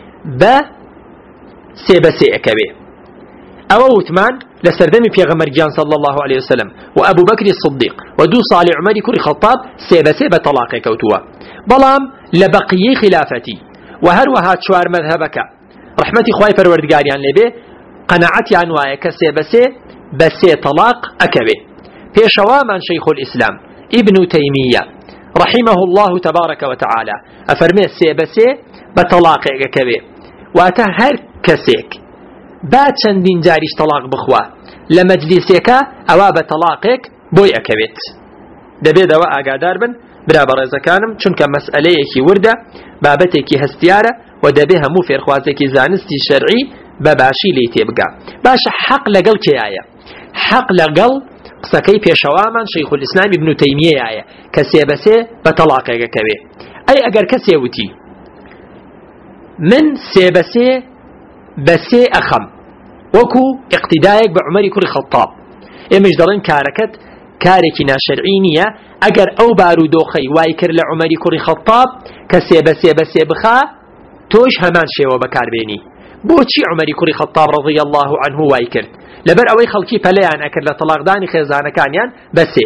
سێ ئەکەوێ. ئەوە وتمان لە سەردەمی پێغەمبەرگیان صلی الله عليه وسلم و ئەبوو بەکری صدیق و دوو ساڵی عومەری کوڕی خەتاب سێ بە تەلاقێ کەوتووە. بەڵام لە بەقیەی خلافەتی و هەروەها چوار مەذهبەکە ڕەحمەتی خوای پەروەردگاریان لێبێ قەناعەتیان وایە کە سێ بە سێ تەلاق ئەکەوێ. پێشەوامان شەیخ الئیسلام ابن تەیمیە رحمه الله تبارك وتعالى أفرمي سێ بە تەلاقێک ئەکەوێ واتە هەر کەسێک با چەندین جاریش تەلاق بخوا لە مەجلیسێکە ئەوا بە تەلاقێک بۆی ئەکەوێت. دەبێتەوە ئاگادار بن برا بەڕێزەکانم چونکە مەسئلەیەکی وردە بابەتێکی هەستیارە و دەبێ هەموو فێرخوازێکی زانستی شەرعی بەباشی لێی تێبگا. باشە حەق لەگەڵ کێیایە؟ حەق لەگەڵ قسەکەی پێشەوامان شەیخ الئیسلام ابن تەیمیەیە کە سێ بە تەلاقێک ئەکەوێ. ئەی ئەگەر کەسێ وتی من سێ بە سێ ئەخەم وەکو اقتیدایەک بە عومەری کوڕی خەتاب، ئێمەش دەڵێن کارەکەت کارێکی ناشەرعی نییە ئەگەر ئەو بارودۆخەی وای کرد لە عومەری کوڕی خەتاب کە سێ بە بخا تۆش هەمان شێوە بەکاربێنی. بۆچی عومەری کوڕی خەتاب ڕەضی الله عنه وای کرد؟ لەبەر ئەوەی خەڵکی پەلەیان ئەکرد لە تەلاقدانی خێزانەکانیان بە سێ،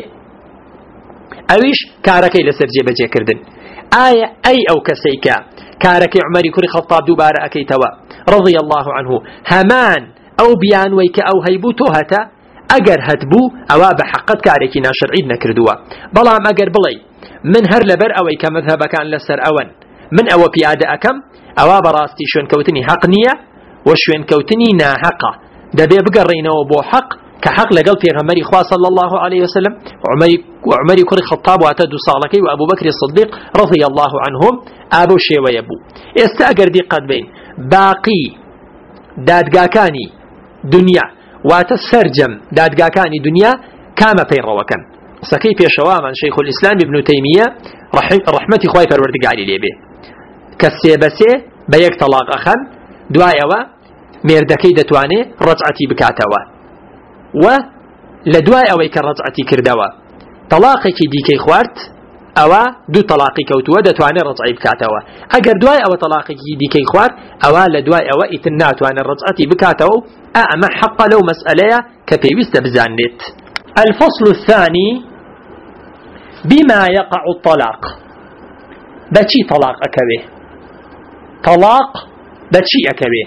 ئەویش کارەکەی لەسەر جێبەجێکردن. ئایا ئەو کەسەی کە کارەکەی عومەری کوڕی خەتاب دووبارە ئەکەیتەوە ڕەضی الله عنه هەمان ئەو بیانوەی کە ئەو هەیبوو تۆ هەتە؟ ئەگەر هەتبوو ئەوە بە حەقەت کارێکی ناشەرعی نەکردووە. بەڵام ئەگەر بڵێ من هەر لەبەر ئەوەی کە مەذهەبەکان لەسەر ئەوەن من ئەوە پیادە ئەکەم، ئەوە بەڕاستی شوێنکەوتنی حەق نییە و شوێنکەوتنی ناحەقە. دەبێ بگەڕێنەوە بۆ حەق کە حەق لەگەڵ پێغەمبەری خوا صلی الله عليه وسلم عومەری کوڕی خەتاب واتە دوو ساڵەکەی و ئەبوو بەکری صدیق ڕضی الله عنهم ئابە شێوەیە بوو. ئێستا ئەگەر دیقەت بین باقی دادگاکانی دنیا واتە سەرجەم دادگاکانی دنیا کامە پەیڕەوەکەن؟ قسەکەی پێشەوامان شەیخ الئیسلام ابن تەیمیە ڕەحمەتی خوای پەروەردگاری لێبێ کە سێ بە یەک تەلاق ئەخەن، دوایەوە مێردەکەی دەتوانێت ڕەجعەتی بکاتەوە و لە دوای ئەوەی کە ڕەجعەتی کردەوە تەلاقێکی دیکەی خوارد ئەوە دوو تەلاقی کەوتووە دەتوانێت ڕەجعی بکاتەوە. ئەگەر دوای ئەوە تەلاقێکی دیکەی خوارد ئەوە لە دوای ئەوە ئیتر ناتوانێت ڕەجعەتی بکاتەوە و ئەمە حەقە لەو مەسئلەیە کە پێویستە بزانێت. الفصل الثاني بما يقع الطلاق. بچی طلاق ئەکەوێ؟ طلاق بچی ئەکەوێ؟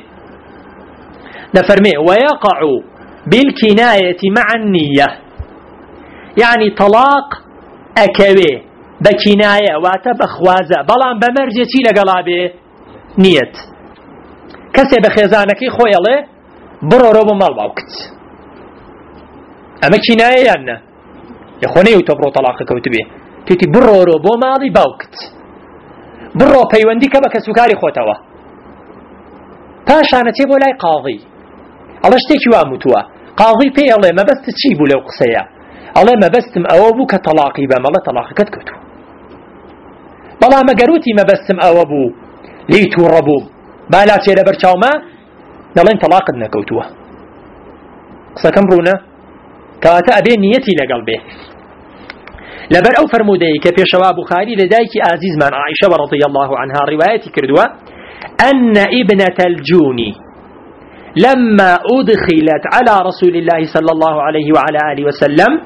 نفرمي ويقع بالكناية مع النية، يعني طلاق أكوي بكناية واتبخوازة بلان بمرجة چي لقلابي نية. كسي بخيزانكي خويلي برو روبو مال باوكت أما كناية يعني يخوني وتبرو طلاق كوتبي تيتي برو روبو مالي باوكت برو بيوندي كبك سكاري خوتوا پاشانە تێ بۆ لای قاضی ئەڵە شتێکی وا موتووە، قاضی پێی ئەڵێ مەبەستت چی بوو لەو قسەیە؟ ئەڵێ مەبەستم ئەوە بوو کە تەلاقی بەم. ئەڵە تەلاقەکەت کەوتووە. بەڵام ئەگەر وتی مەبەستم ئەوە بوو لی تووڕە بووم بالا چێ لەبەر چاومە دەڵێن تەلاقت نەکەوتووە. قسەکەم ڕوونە؟ کەواتە ئەبێ نیەتی لەگەڵ بێ. لەبەر ئەو فەرموودەیە کە پێشەوا بوخاری لە دایکی ئازیزمان عائیشە ڕەضی الله عنها ڕیوایەتی کردووە أن ابنة الجوني لما أدخلت على رسول الله صلى الله عليه وعلى آله وسلم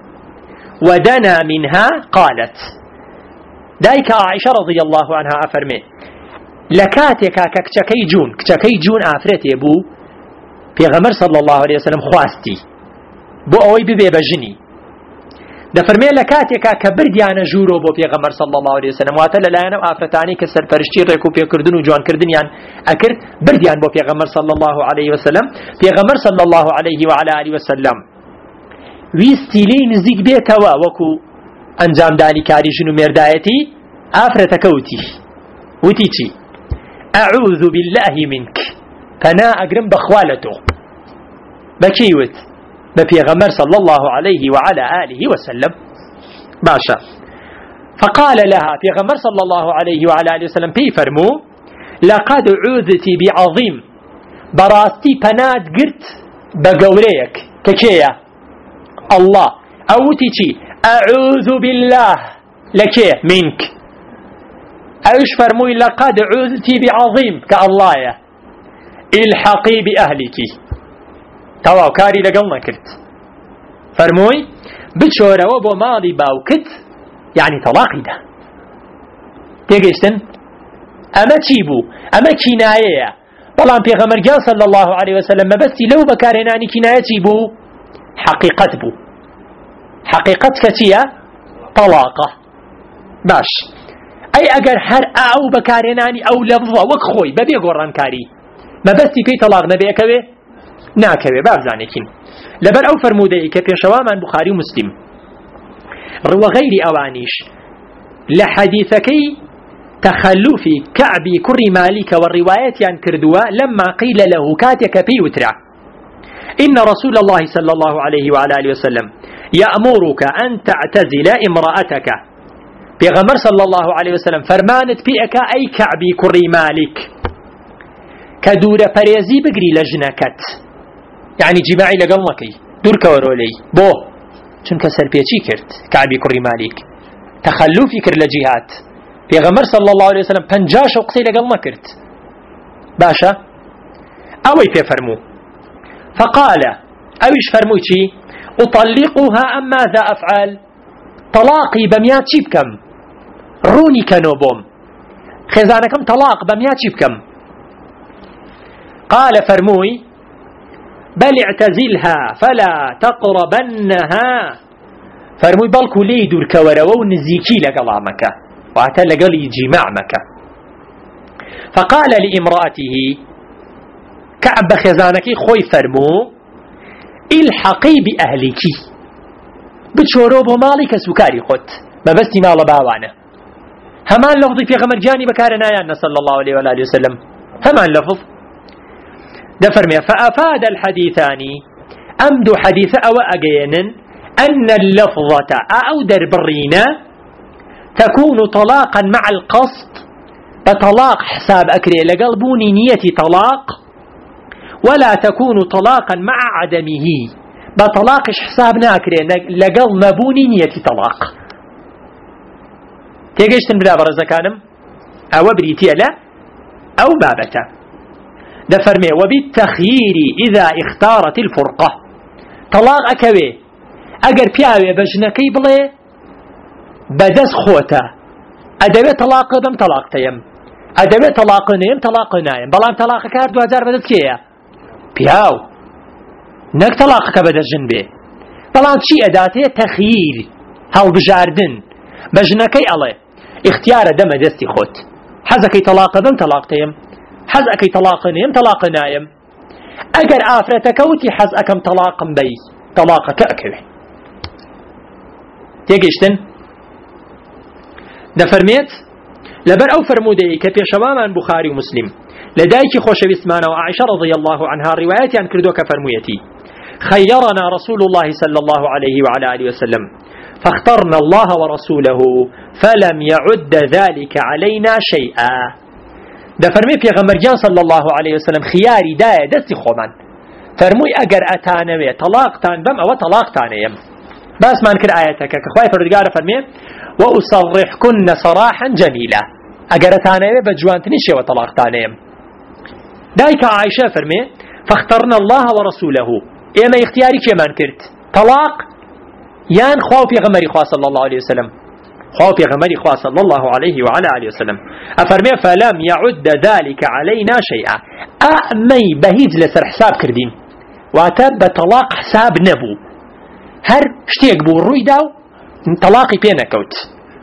ودنا منها قالت دايك عائشة رضي الله عنها أفرمي لكاتك كچكي جون آفرتي بو پیغمبر صلى الله عليه وسلم خواستي بو اوي ببي بجني دفرمي لكاتك كبرديان جورو بو پیغمبر صلى الله عليه وسلم واتل لانا آفرتاني كسر فرشتي ريكو بي كردن و جوان كردن يان اكر برديان بو پیغمبر صلى الله عليه وسلم پیغمبر صلى الله عليه وعلى آله وسلم ويستي لي نزيق بيتوا وكو انجام داني كاري جنو مردايتي آفرتك وتيتي أعوذ بالله منك فنا أقرم بخوالته بكيوت ببيغمر صلى الله عليه وعلى آله وسلم باشا فقال لها بيغمر صلى الله عليه وعلى آله وسلم بيفرمو لقد عوذت بعظيم براستي پناد قرت بقوريك ككيا الله أوتيتي أعوذ بالله لكيه منك أيش فرموي لقد عوذت بعظيم كالله الحقي بأهلك تواو كاري لقلنا كرت فرموي بتشورة وبو ماضي باوكت يعني طلاقي ده تيجيشتن أما تيبو أما كناية طالما بيغمر جان صلى الله عليه وسلم ما بس لو بكارناني كناية تيبو حقيقة بو حقيقة كتية طلاقة باش أي أجر هر أو بكارناني أو لفظة وكخوي ببي قران كاري ما بس كي طلاق نبي أكوي ناكوي بابزانكين لبر أو فرمودي كبيشوا من بخاري ومسلم وغير أوانيش لحديثكي تخلفي كعبي كري مالك والروايات عن كردوا لما قيل له كاتك بيوترع إن رسول الله صلى الله عليه وعلى آله وسلم يأمرك أن تعتزل امرأتك بيغمر صلى الله عليه وسلم فرمانت بيئك أي كعبي كري مالك كدورة بريزي بقري لجنكت يعني جماعي لقلنكي دور كورولي بو چونك سربيتي كرت كعبي كري مالك تخلفي كر لجهات بيغمر صلى الله عليه وسلم 50 شقصي لقلنا كرت باشا أوي في فرمو فقال أويش فرموتي أطلقها أم ماذا أفعل طلاقي بميات شبكم روني كنوبوم خزانكم طلاق بميات شبكم قال فرموي بل اعتزلها فلا تقربنها فرموي بالكو لي دور كورو نزيكي لقلامك وعتا لقلي جماعمك فقال لامرأته كعب خزانك خوي فرمو الحقي بأهلك بتشورو بمالك سكاري خد ما بس مال باوانا همان لفظ في غمر جاني بكارنا يا صلى الله عليه وآله وسلم همان لفظ دفرمي فأفاد الحديثان أمد حديث أو أجين أن اللفظة أو دربرينا تكون طلاقا مع القصد بطلاق حساب أكري لقلبوني نية طلاق ولا تكون طلاقا مع عدمه بطلاقش حساب ناكري لقل مبوني نية طلاق تيجيشتن بلا برزكانم أو بريتي لا أو بابتا دفرمي وبالتخيير إذا اختارت الفرقة طلاق أكوي أجر بياوي بجنكي بلي بدس خوتا أدوي طلاق دم طلاق تيم أدوي طلاق نيم طلاق نايم بلام طلاق كارد وزار بدس كيا بياو نك طلاقك بدس جنبه بلام شي أداتي تخيير هل بجاردن بجنكي الله اختيار دم دستي خوت حزكي طلاق دم طلاق تيم حزكي طلاق نيم طلاق نايم أجر آفرتك وتي حزكم طلاق بي طلاقك أكوي تيجيشتن دفرميت لبر أو فرمودي كبير شواما بخاري ومسلم لدايك خوش بسمانة وعائشة رضي الله عنها روايات عن كردوك فرميتي خيرنا رسول الله صلى الله عليه وعلى آله وسلم فاخترنا الله ورسوله فلم يعد ذلك علينا شيئا دفرمي في غمرجان صلى الله عليه وسلم خياري داية دستي خومن فرموي أجر أتانوي طلاق تان بم أو طلاق تانيم بس ما نكر آياتك كخواي فردقار فرمي وأصرحكن صراحا جميلا ئەگەر ئەتانەوێ بە جوانترین شێوە تەلاقتانەیەم. دایکە عایشە فەرمێ فاخترنا الله ورسوله ئێمە اختیاری کێمان کرد تەلاق یان خوا و پێغەمبەری خوا صلی الله عليه وسلم خوا و پێغەمبەری خوا صلی الله عليه وعلى آله وسلم ئەفەرمێ فلم يعد ذلك علينا شيئا ئەمەی بە هیچ لەسەر حساب کردین واتە بە تەلاق حساب نەبوو هەر شتێک بوو ڕوویدا و تەلاقی پێ نەکەوت.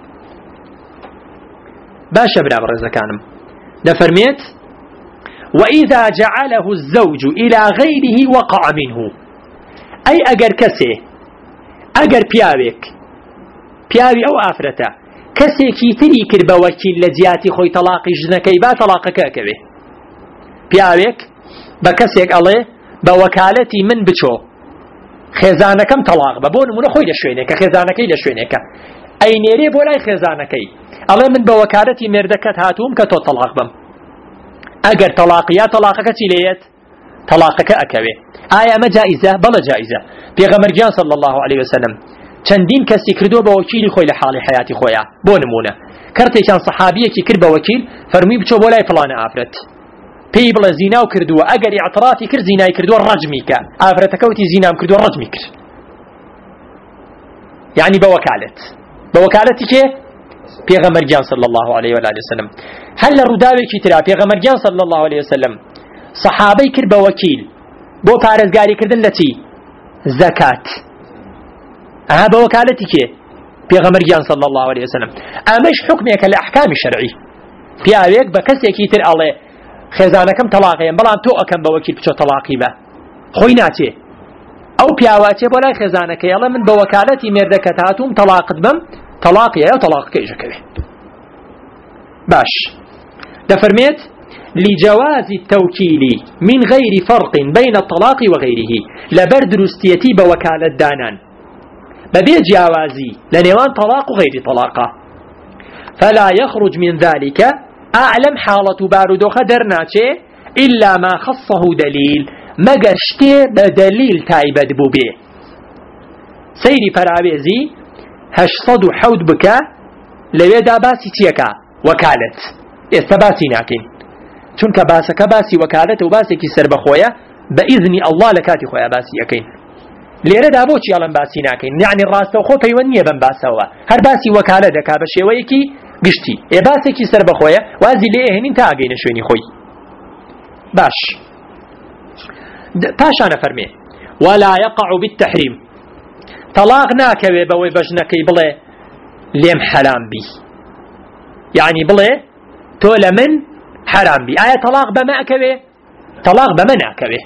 باشە برا بەڕێزەکانم دەفەرمێت وإذا جعله الزوج إلى غيره وقع منه أي أجر كسي أجر بياوي أو آفرته كسي كي تري كرب وكيل لجياتي خوي طلاقي جنكي با طلاقك أكبه بياويك بكسيك الله بوكالتي من بچو خزانكم طلاق ببون من خوي لشوينك خزانكي لشوينك أي نيري بولاي خزانكي الله من بوكالتي مردكت هاتوم كتو طلاق بم ئەگەر تەلاقیا تەلاقەکە چی لێیەت تەلاقەکە ئەکەوێ ئایا ئەمە جائزە بەڵە جائزە. پێغەمبەرگیان صلی الله عليه وسلم چەندین کەسی کردووە بە وەکیلی خۆی لە حاڵی حیاتی خۆیە بۆ نمونە کەرتێکیان سەحابیەکی کرد بە وەکیل فەرمووی بچۆ بۆ لای فڵانە ئافرەت پێی بڵێ زینا و کردووە ئەگەر ئیعترافی کرد زینای کردووە ڕەجمی کە ئافرەتەکە وتی زینام کردووە ڕەجمی کرد یعنی بە وەکالەتی کێ پێغەمبەرگیان صلی الله عليه و آله وسلم. هەر لە ڕووداوێکی ترا پێغەمبەرگیان صلی الله عليه وسلم سەحابەی کرد بە وەکیل بۆ پارێزگاریکردن لە چی زەکات ئەها بە وەکالەتی کێ پێغەمبەرگیان صلی الله عليه وسلم. ئەمەش حکمێکە لە ئەحکامی شەرعی پیاوێک بە کەسێکی تر ئەڵێ خێزانەکەم تەلاقەیەم بەڵام تۆ ئەکەم بە وەکیل بچۆ تەلاقی بە خۆی ناچێ ئەو پیاوەچێ بۆ لای خێزانەکەی ئەڵێ من بە وەکالەتی مێردەکەت هاتووم تەلاقت بم طلاقي أو طلاق كيجكبه. باش دفرميت لجواز التوكيل من غير فرق بين الطلاق وغيره لبرد رستيتي بوكالة دانان ببيت جوازي لنيوان طلاق وغير طلاقه فلا يخرج من ذلك أعلم حالة بارد خدرناتي إلا ما خصه دليل مقرشتي بدليل تايبد بوبيه سيري فرابيزي 800 بکە لەوێدا باسی چیەکە وەکالەت ئێستا باسی ناکەین چونکە باسەکە باسی وەکالەتە و باسێکی سەربەخۆیە بە ئیذنی ئەڵڵا لە کاتی خۆیان باسی یەکەین لێرەدا بۆچی ئەڵەم باسی ناکەین یعنی ڕاستەوخۆ پەیوەند نییە بەم باسەوە هەر باسی وەکالەت دەکا بە شێوەیەکی گشتی باسێکی سەربەخۆیە وازی لێ هێنین تا ئەگەینە شوێنی خۆی. باش پاشانە فەرمێ ولا يقع بالتحريم طلاق ناكوي بوي بجنكي بلي ليم حرام بي يعني بلي تولى من حرام بي آية طلاق بما أكوي طلاق بما ناكوي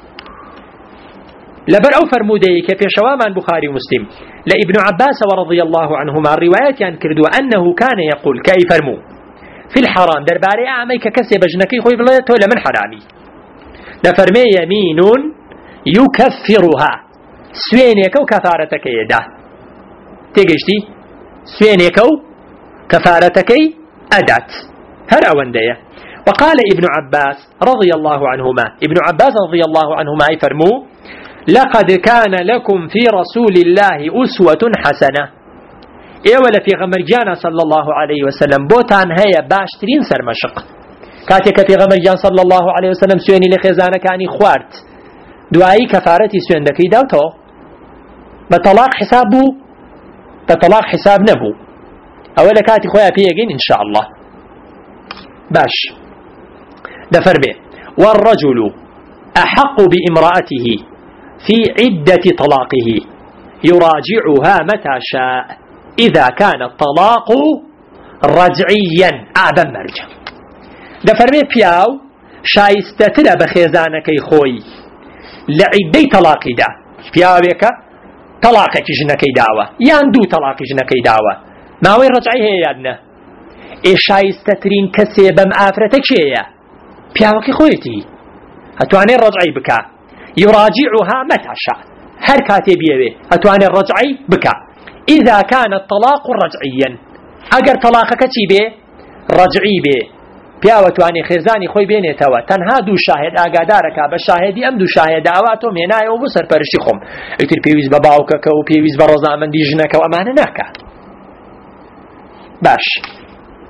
لبر أو فرمودي كيف شوامان بخاري ومسلم لابن عباس ورضي الله عنهما الروايات ينكردوا أنه كان يقول كي فرمو في الحرام درباري أعمي ككسي بجنكي خوي بلي تولى من حرامي لفرمي يمين يكفرها سوينيكو كفارتك يدا تيجشتي سوينيكو كفارتك أدات هر أوندية. وقال ابن عباس رضي الله عنهما ابن عباس رضي الله عنهما يفرمو لقد كان لكم في رسول الله أسوة حسنة ولا في غمرجانا صلى الله عليه وسلم بوتان هيا باشترين سرمشق كاتك في غمرجان صلى الله عليه وسلم سويني لخزانة كاني خوارت دوایی کەفارەتی سوێندەکەی داوتەوە بطلاق حساب بوو بطلاق حساب نەبوو ئەوە لە کاتی خۆیان پێگەین إن شاء الله. باش دەفەرمێ والرجل أحق بامرأته في عدة طلاقه يراجعها متى شاء إذا كان الطلاق رجعيا أعظم مرجع. دەفەرمێ پیاو شایستەترە بە خێزانەکەی خۆی لعدەی طلاقی دا پیاوێکە طلاقێکی ژنەکەی داوە یان دوو طلاقی ژنەکەی داوە ماوەی ڕەجعی هەیە یادنە شایستەترین کەسێ بەم ئافرەتە کێیە پیاوەکەی خۆیەتی ئەتوانێت ڕەجعی بکە يراجعها متى شاء هەر کاتێ بێوێ ئەتوانێت ڕەجعی بکە إذا كان الطلاق رجعيا ئەگەر طلاقەکە چی بێ ڕەجعی بێ پیاوەتوانی خێزانی خۆی بێنێتەوە تەنها دوو شاهد ئاگادارەکە بە شاهدی ئەم دوو شاهدە ئەوە تۆ مێنایەوە بۆ سەرپەرشتی خۆم ئیتر پێویست بە باوکەکە و پێویست بە ڕۆزامەندی ژنەکە و ئەمانە ناکە. باش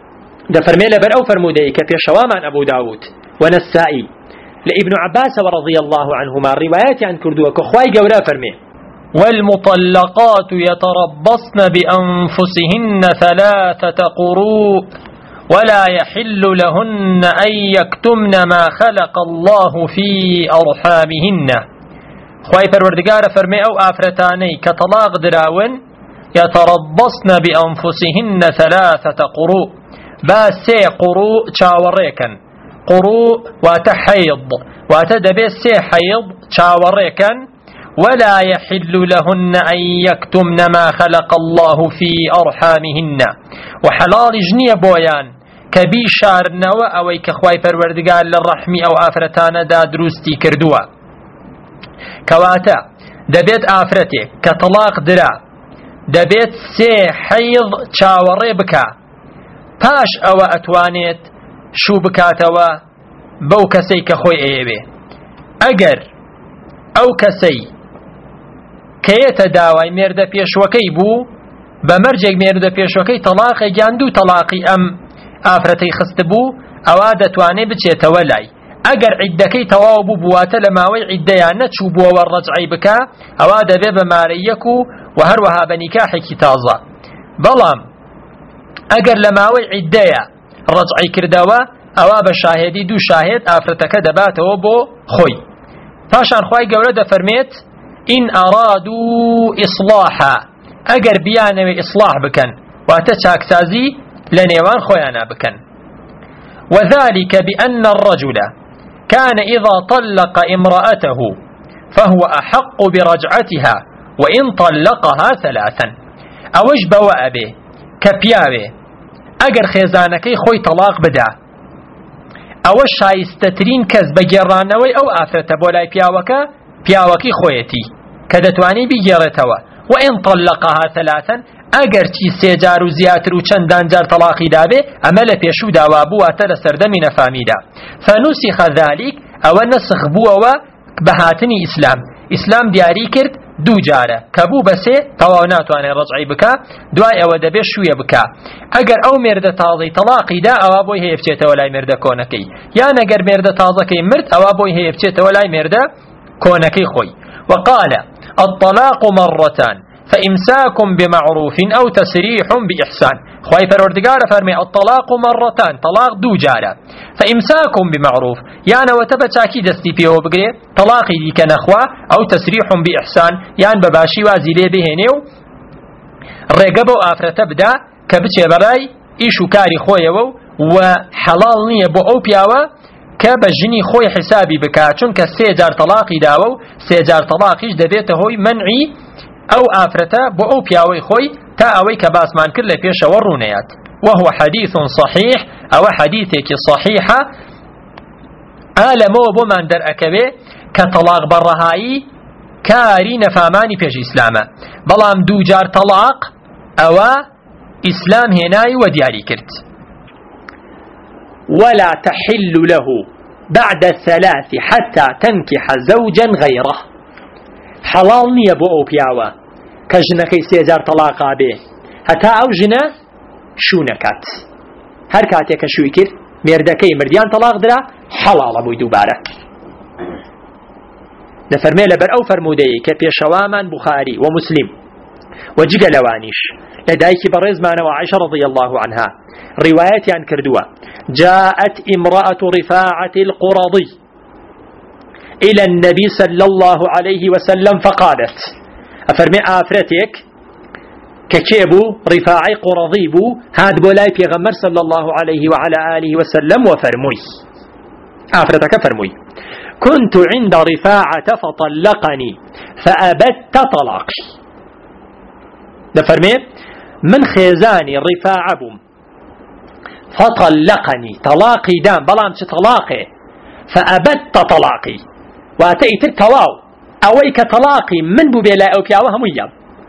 دفرمي لبر أو فرمودي كبيشوامان أبو داود ونسائي لابن عباس ورضي الله عنهما الروايات عن كردوة كخواي قورا فرمي والمطلقات يتربصن بأنفسهن 3 قروء ولا يحل لهن أن يكتمن ما خلق الله في أرحامهن. خواي پروردگار فرمي أو آفرتاني كطلاق دراون يتربصن بأنفسهن 3 قروء با 3 قروء چاوريكن قروء واتحيض واتدبي 3 حيض چاوريكن ولا يحل لهن أن يكتمن ما خلق الله في أرحامهن وحلال جنية بويان كبي شارنوا أو كخواي پروردگار للرحمي أو آفرتان دا دروستي كردوا كواتا دبيت آفرتي كطلاق درا دبيت 3 حيض چاوري بكا پاش او اتوانيت شو بكاتوا بو كسي كخوي ايبي اگر او كسي كيتا داوي مرد پیشوكي بو بمرجك مرد پیشوكي طلاقي جاندو طلاقي ام آفرتي خست بو او دتواني بچيتا ولاي اگر عدكي توابو بواتا لماوي عديان نتشو بو والرجعي بكا او دبي بماريكو وهروها بنكاحك تازا بلام اگر لماوي عديا رجعي كردوا او بشاهدي 2 شاهد آفرتك دباتو بو خوي فاشان خواي قولة فرميت إن أرادوا إصلاحا اگر بيانوي إصلاح بكن واتشاك سازي لنيوان خويانا بكن وذلك بأن الرجل كان إذا طلق امرأته فهو أحق برجعتها وإن طلقها 3 أوش بوأبه كبياوه اگر خيزانكي خوي طلاق بدا اوش شايستترين كز بجرانوي او آفرت بولاي بياوكي خويتي كدتواني بجرتوا وإن طلقها 3 اگر چي 3 جار زياتر وچندان جار طلاقي دابه امل پیشو داوابو اتل سردمي نفاميدا فنسخ ذلك او نسخ بوا بهاتني اسلام دياري كرد 2 جاره كبو بسي طواوناتو انا رجعي بكا دواي او دبي شويه بكا اگر او مرد تازي طلاقي دا او ابوي هي بچيته ولاي مرد كونكي يا نگر مرد تازكي مرد او ابوي هي بچيته ولاي مرد كونكي خوي وقال الطلاق مرتان فإمساك بمعروف أو تسريح بإحسان. خواهي پروردگار فرمي الطلاق مرتان طلاق 2 جارة فإمساك بمعروف يعني وتبتاكي دستي بيه بقري طلاقي دي كنخوا أو تسريح بإحسان يعني بباشي وازيلي بهنيو رقبو آفرة بدا كبتش براي إيشو كاري خويو وحلال نية بو أو بياوا كبجني خوي حسابي بكا چونك 3 جار طلاقي داو 3 جار طلاقيش دبيته هوي منعي او آفرتا بو او بياوي خوي تا اوي كباس مان كل بيش ورونيات وهو حديث صحيح او حديثك صحيحة آلمو بو من در اكبه كطلاق برهاي كاري نفاماني بيش اسلاما بلام 2 جار طلاق او اسلام هناي ودياري كرت ولا تحل له بعد 3 حتى تنكح زوجا غيره حلال نية بو او بياوا كجنكي 3 جار طلاقا به هتا او جنة شو نكات هر كاتيك شو يكر مردكي مرديان طلاق درا حلال بو دوباره نفرمي لبر او فرمودي كبيشوامان بخاري ومسلم وجيق لوانيش لدايك برز معنا وعائشة رضي الله عنها روايات عن كردوة جاءت امرأة رفاعة القرضي إلى النبي صلى الله عليه وسلم فقالت أفرمي آفرتك ككيبو رفاعي قرضيبو هاد بولاي في غمر صلى الله عليه وعلى آله وسلم وفرمي آفرتك فرمي كنت عند رفاعة فطلقني فأبت طلاقي نفرمي من خيزاني رفاعة بوم فطلقني طلاقي دام بلام طلاقي فأبت طلاقي واتيت التواو اويك طلاقي من بلا او بياوه هميا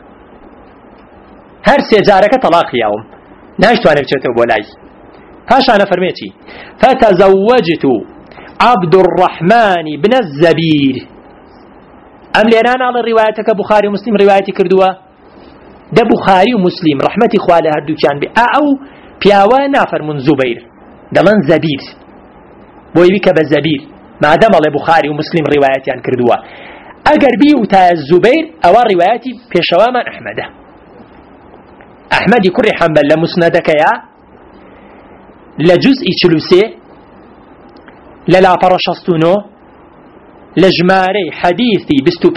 هر 3 جارك طلاقي يوم ناشتو انا بچتو بولاي هاش انا فرميتي فتزوجت عبد الرحمن بن الزبير ام ليران على روايتك بخاري ومسلم روايتي كردوا ده بخاري ومسلم رحمتي خواله هردو كان بي او پیاوە نافەرمون زوبەیر دەڵێن زەبیر بۆی بکە بە زەبیر مادەم ئەڵێ بوخاری و مسلم ڕیوایەتیان کردووە ئەگەر بی وتایە زوبەیر ئەوە ڕیوایەتی پێشەوامان ئەحمەدە ئەحمەدی کوڕی حەنبەل لە موسنەدەکەیە لە جوزئی 43 لە لاپەڕە 69 لە ژمارەی حەدیثی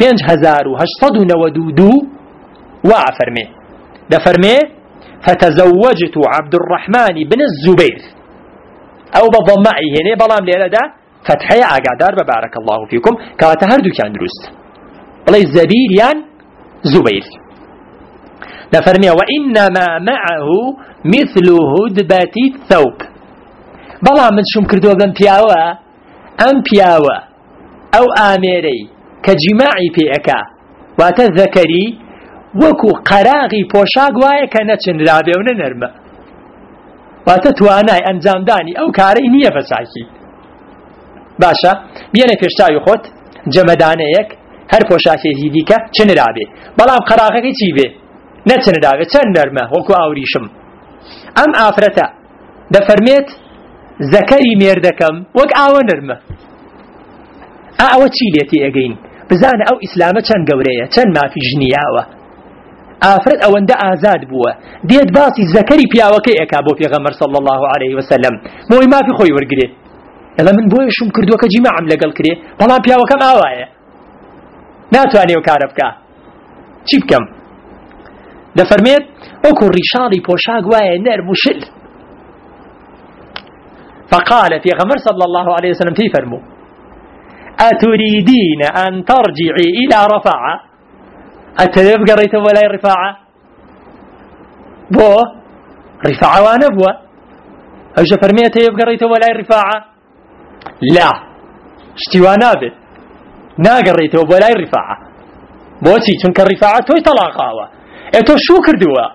25892 وا فەرمێ دەفەرمێ فتزوجت عبد الرحمن بن الزبير أو بضمائي هنا بلام ليلة فتحي أقادار ببارك الله فيكم كواتا هردو كان دروست والله الزبير يان زبير نفرمي وإنما معه مثل هدبة الثوب بلام من شم كردو بلن بياوا أم بياوا أو آميري كجماعي بيئكا واتذكري وەکو قەراغی پۆشاک وایە کە نەچنرابێ و نەنەرمە واتە توانای ئەنجامدانی ئەو کارەی نییە بەچاکی باشە بێنە پێشتاوی خۆت جەمەدانەیەک هەر پۆشاکێکی دیکە چنرابێ بەڵام قەراغەکەی چی بێ نەچنرابێ چەند نەرمە وەکو ئاوریشم ئەم ئافرەتە دەفەرمێت زەکەری مێردەکەم وەک ئاوە نەرمە ئەوە چی لێتی ئەگەین بزانە ئەو ئیسلامە چەند گەورەیە چەند مافی ژنیاوە ئافرەت ئەوەندە ئازاد بووە دێت باسی زەکەری پیاوەکەی ئەکا بۆ پێغەمبەر صلی الله عليه وسلم بۆی مافی خۆی وەرگرێ ئەڵێ من بۆیە شوم کردووە کە جیماعم لەگەڵ کرێ بەڵام پیاوەکەم ئاوایە ناتوانێ و کارە بکە چی بکەم دەفەرمێت وەکو ڕیشاڵی پۆشاک وایە نەرم و شل فقال پێغەمبەر صلی الله عليه وسلم پێی فەرموو أتريدين أن ترجعي إلى رفاعة أتريد قريت ولا رفاعة بو رفاعة ونبوة أجا فرميت قريت ولا رفاعة لا اشتوانا به نا قريت ولا رفاعة بوتي تنك الرفاعة توي طلاقاوة اتو شو كردوا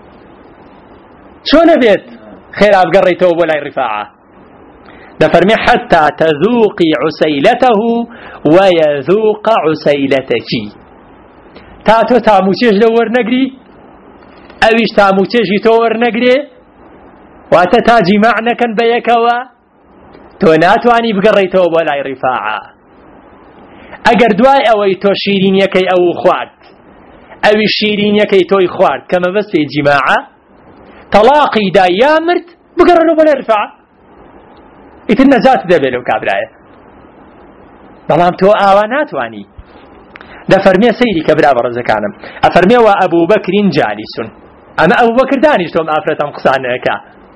شو نبيت خير أبقريت ولا رفاعة دفرمي حتى تذوقي عسيلته ويذوق عسيلتك تاتو تاموچێژ لە وەرنەگری ئەویش تاموچێژی تۆ وەرنەگرێ واتە تا جیماع نەکەن بە یەکەوە تۆ ناتوانی بگەڕێیتەوە بۆ لای ڕیفاعە ئەگەر دوای ئەوەی تۆ شیرینیەکەی ئەو خوارد ئەوی شیرینیەکەی تۆی خوارد کە مەبەستی جیماعە تەلاقی دا یا مرد بگەڕێنەوە بۆ لای ڕیفاعە ئیتر نەجات دەبێت لەو کابرایە بەڵام تۆ ئاوا ناتوانی دەفەرمێ سەیری کە برا بەڕێزەکانم ئەفەرمێەوە ئەبوو بەکرین جالیسون ئەمە ئەبوو بەکر دانیشتۆم ئافرەتەم قسانەکە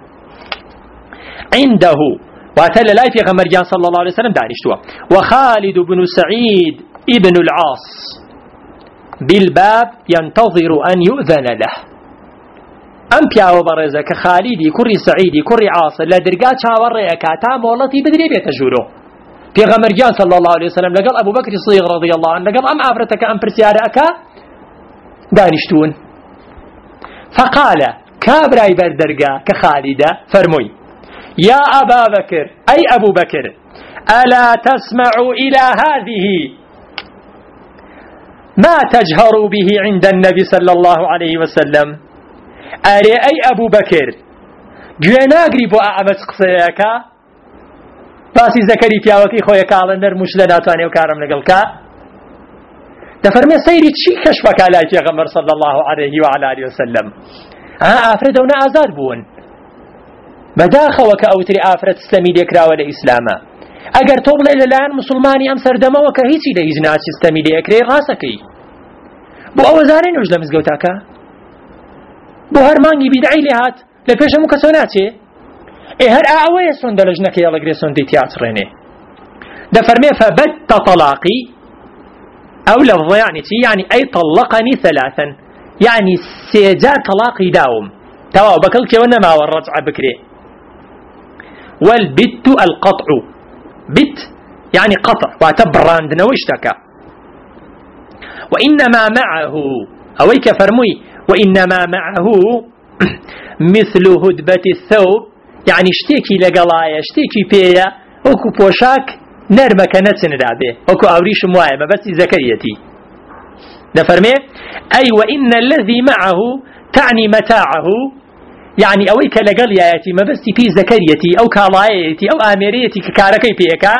عنده واتە لە لای پێغەمبەریان صلی الله عليه وسلم دانیشتووە وخالد بن سعيد ابن العاص بالباب ينتظر أن يؤذن له ئەم پیاوە بەڕێزە کە خالیدی کوڕی سعیدی کوڕی عاصر لە دەرگا چاوەڕێیەکا تا مۆڵەتی بدرێ بێتە ژوورۆ پێغەمبەریان صلی الله عليه وسلم لەگەڵ ئەبوو بەکری صدیق رضی الله عنه لەگەڵ ئەم ئافرەتەکە ئەم پرسیارە ئەکا دانیشتون فقال كابراي بردرقا كخالدة فرموي يا أبا بكر أي أبو بكر ألا تسمع إلى هذه ما تجهر به عند النبي صلى الله عليه وسلم أري أي أبو بكر جوانا قريبو أعمس قصيكا باسي زكري فياوكي خويكا على نرمش لناتواني وكارم نقلكا تفرمي سيري تشي كشفك على پیغمبر صلى الله عليه وعلى آله وسلم آفردونا آزاد بون بداخوك أوتري آفرد اسلامي ديكراوة لإسلاما اگر توبل إلالان مسلماني أم سردموك هيتي لإزناج اسلامي ديكري راسكي بو أوزارين وجل مزقوتاكا بو هرماني بدعي لهات لپیش مكسوناتي هر آوه سندلجنك يالغري سندي تياتريني دفرمي فبت طلاقي أو لفظ يعني أي طلقني ثلاثا يعني سيجا طلاقي داوم تواو بكلك ونما والرجع بكري والبت القطع بت يعني قطع واعتبراند نوشتك وإنما معه أويك فرمي وإنما معه مثل هدبة الثوب يعني اشتكي لقلايا اشتكي بيا وكو بوشاك نرمك نتنرابه وكو أوريش مواهمة بس زكريتي نفرمي أي وإن الذي معه تعني متاعه يعني ئەوەی کە لەگەڵ یایەتی مەبەستی پێی زەکەریەتی ئەو کاڵایەتی ئەو ئامێرەیەتی کە کارەکەی پێەکە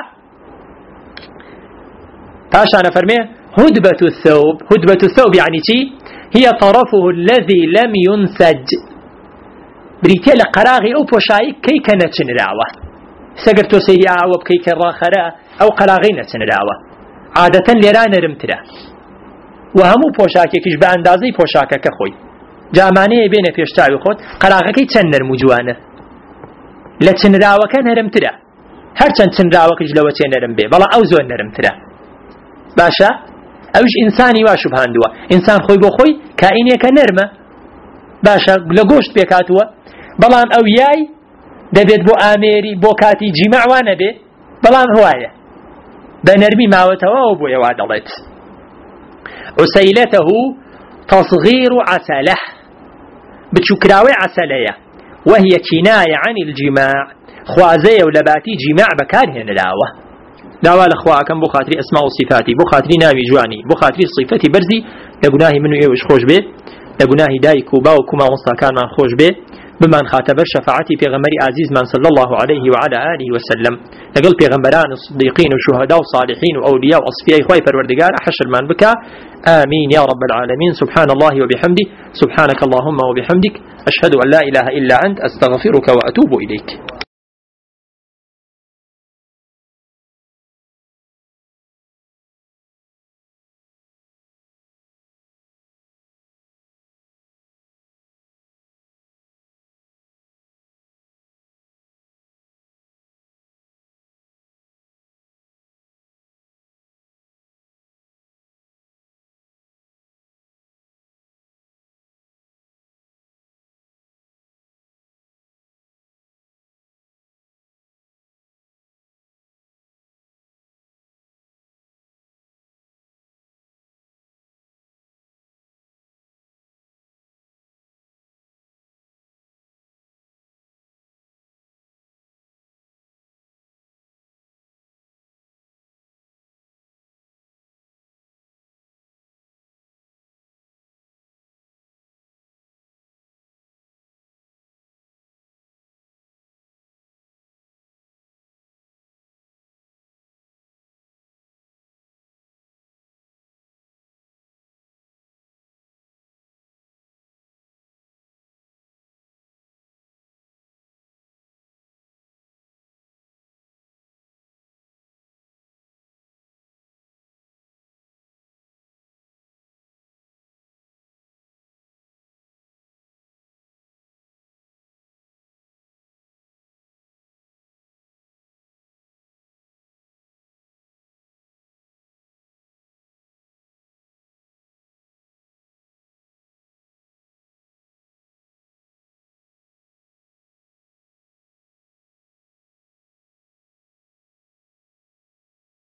پاشانە فەرمێ هدبة الثوب يعني چی هي طرفه الذي لم ينسج بریتێ لە قەراغی ئەو پۆشایی کەی کە نەچنراوە سەگەر تۆ سەیری ئاوە بکەی کە ڕاخەرە ئەو قەراغی نەچنراوە عادەتەن لێرا نەرمترە و هەموو پۆشاکێکیش بە ئەندازەی پۆشاکەکە خۆی جامانەیە بێنە پێشتاوی خۆت قەراغەکەی چەند نەرم و جوانە لە چنراوەکە نەرمترە هەرچەند چنراوەکەیش لەوە چێ نەرم بێ بەڵام ئەو زۆر نەرمترە باشە ئەوش ئینسانی وا شوبهاندووە ئینسان خۆی بۆ خۆی کائینێکە نەرمە باشە لە گۆشت پێکاتوە بەڵام ئەو یای دەبێت بۆ ئامێری بۆ کاتی جیماع وانە بێ بەڵام هوایە بە نەرمی ماوەتەوە و بۆ ئێوا دەڵێت عسەیلەتەه تصغير عسله بچووکراوەی عسەلەیە وهي كناية عن الجماع خوازەیە و لەباتی جیماع بەکارهێنراوە داوا لە خواکەم بۆ خاتری ئەسما و صفاتی بۆ خاتری ناوی جوانی بۆ خاتری صفەتی بەرزی لە گوناهی من و ئێوەش خۆش بێ لە گوناهی دایک و باوک و مامۆستاکانمان خۆش بێ بمان خاتەبەر شەفاعەتی پێغەمبەری عزیزمان صلی الله عليه وعلى آله وسلم لەگەڵ پێغەمبەران و صدیقین و شوهدا و صالحین و ئەولیا و ئەصفیای خوای پەروەردگار حەشرمان بکە آمين يا رب العالمين سبحان الله وبحمده سبحانك اللهم وبحمدك أشهد أن لا إله إلا أنت أستغفرك وأتوب إليك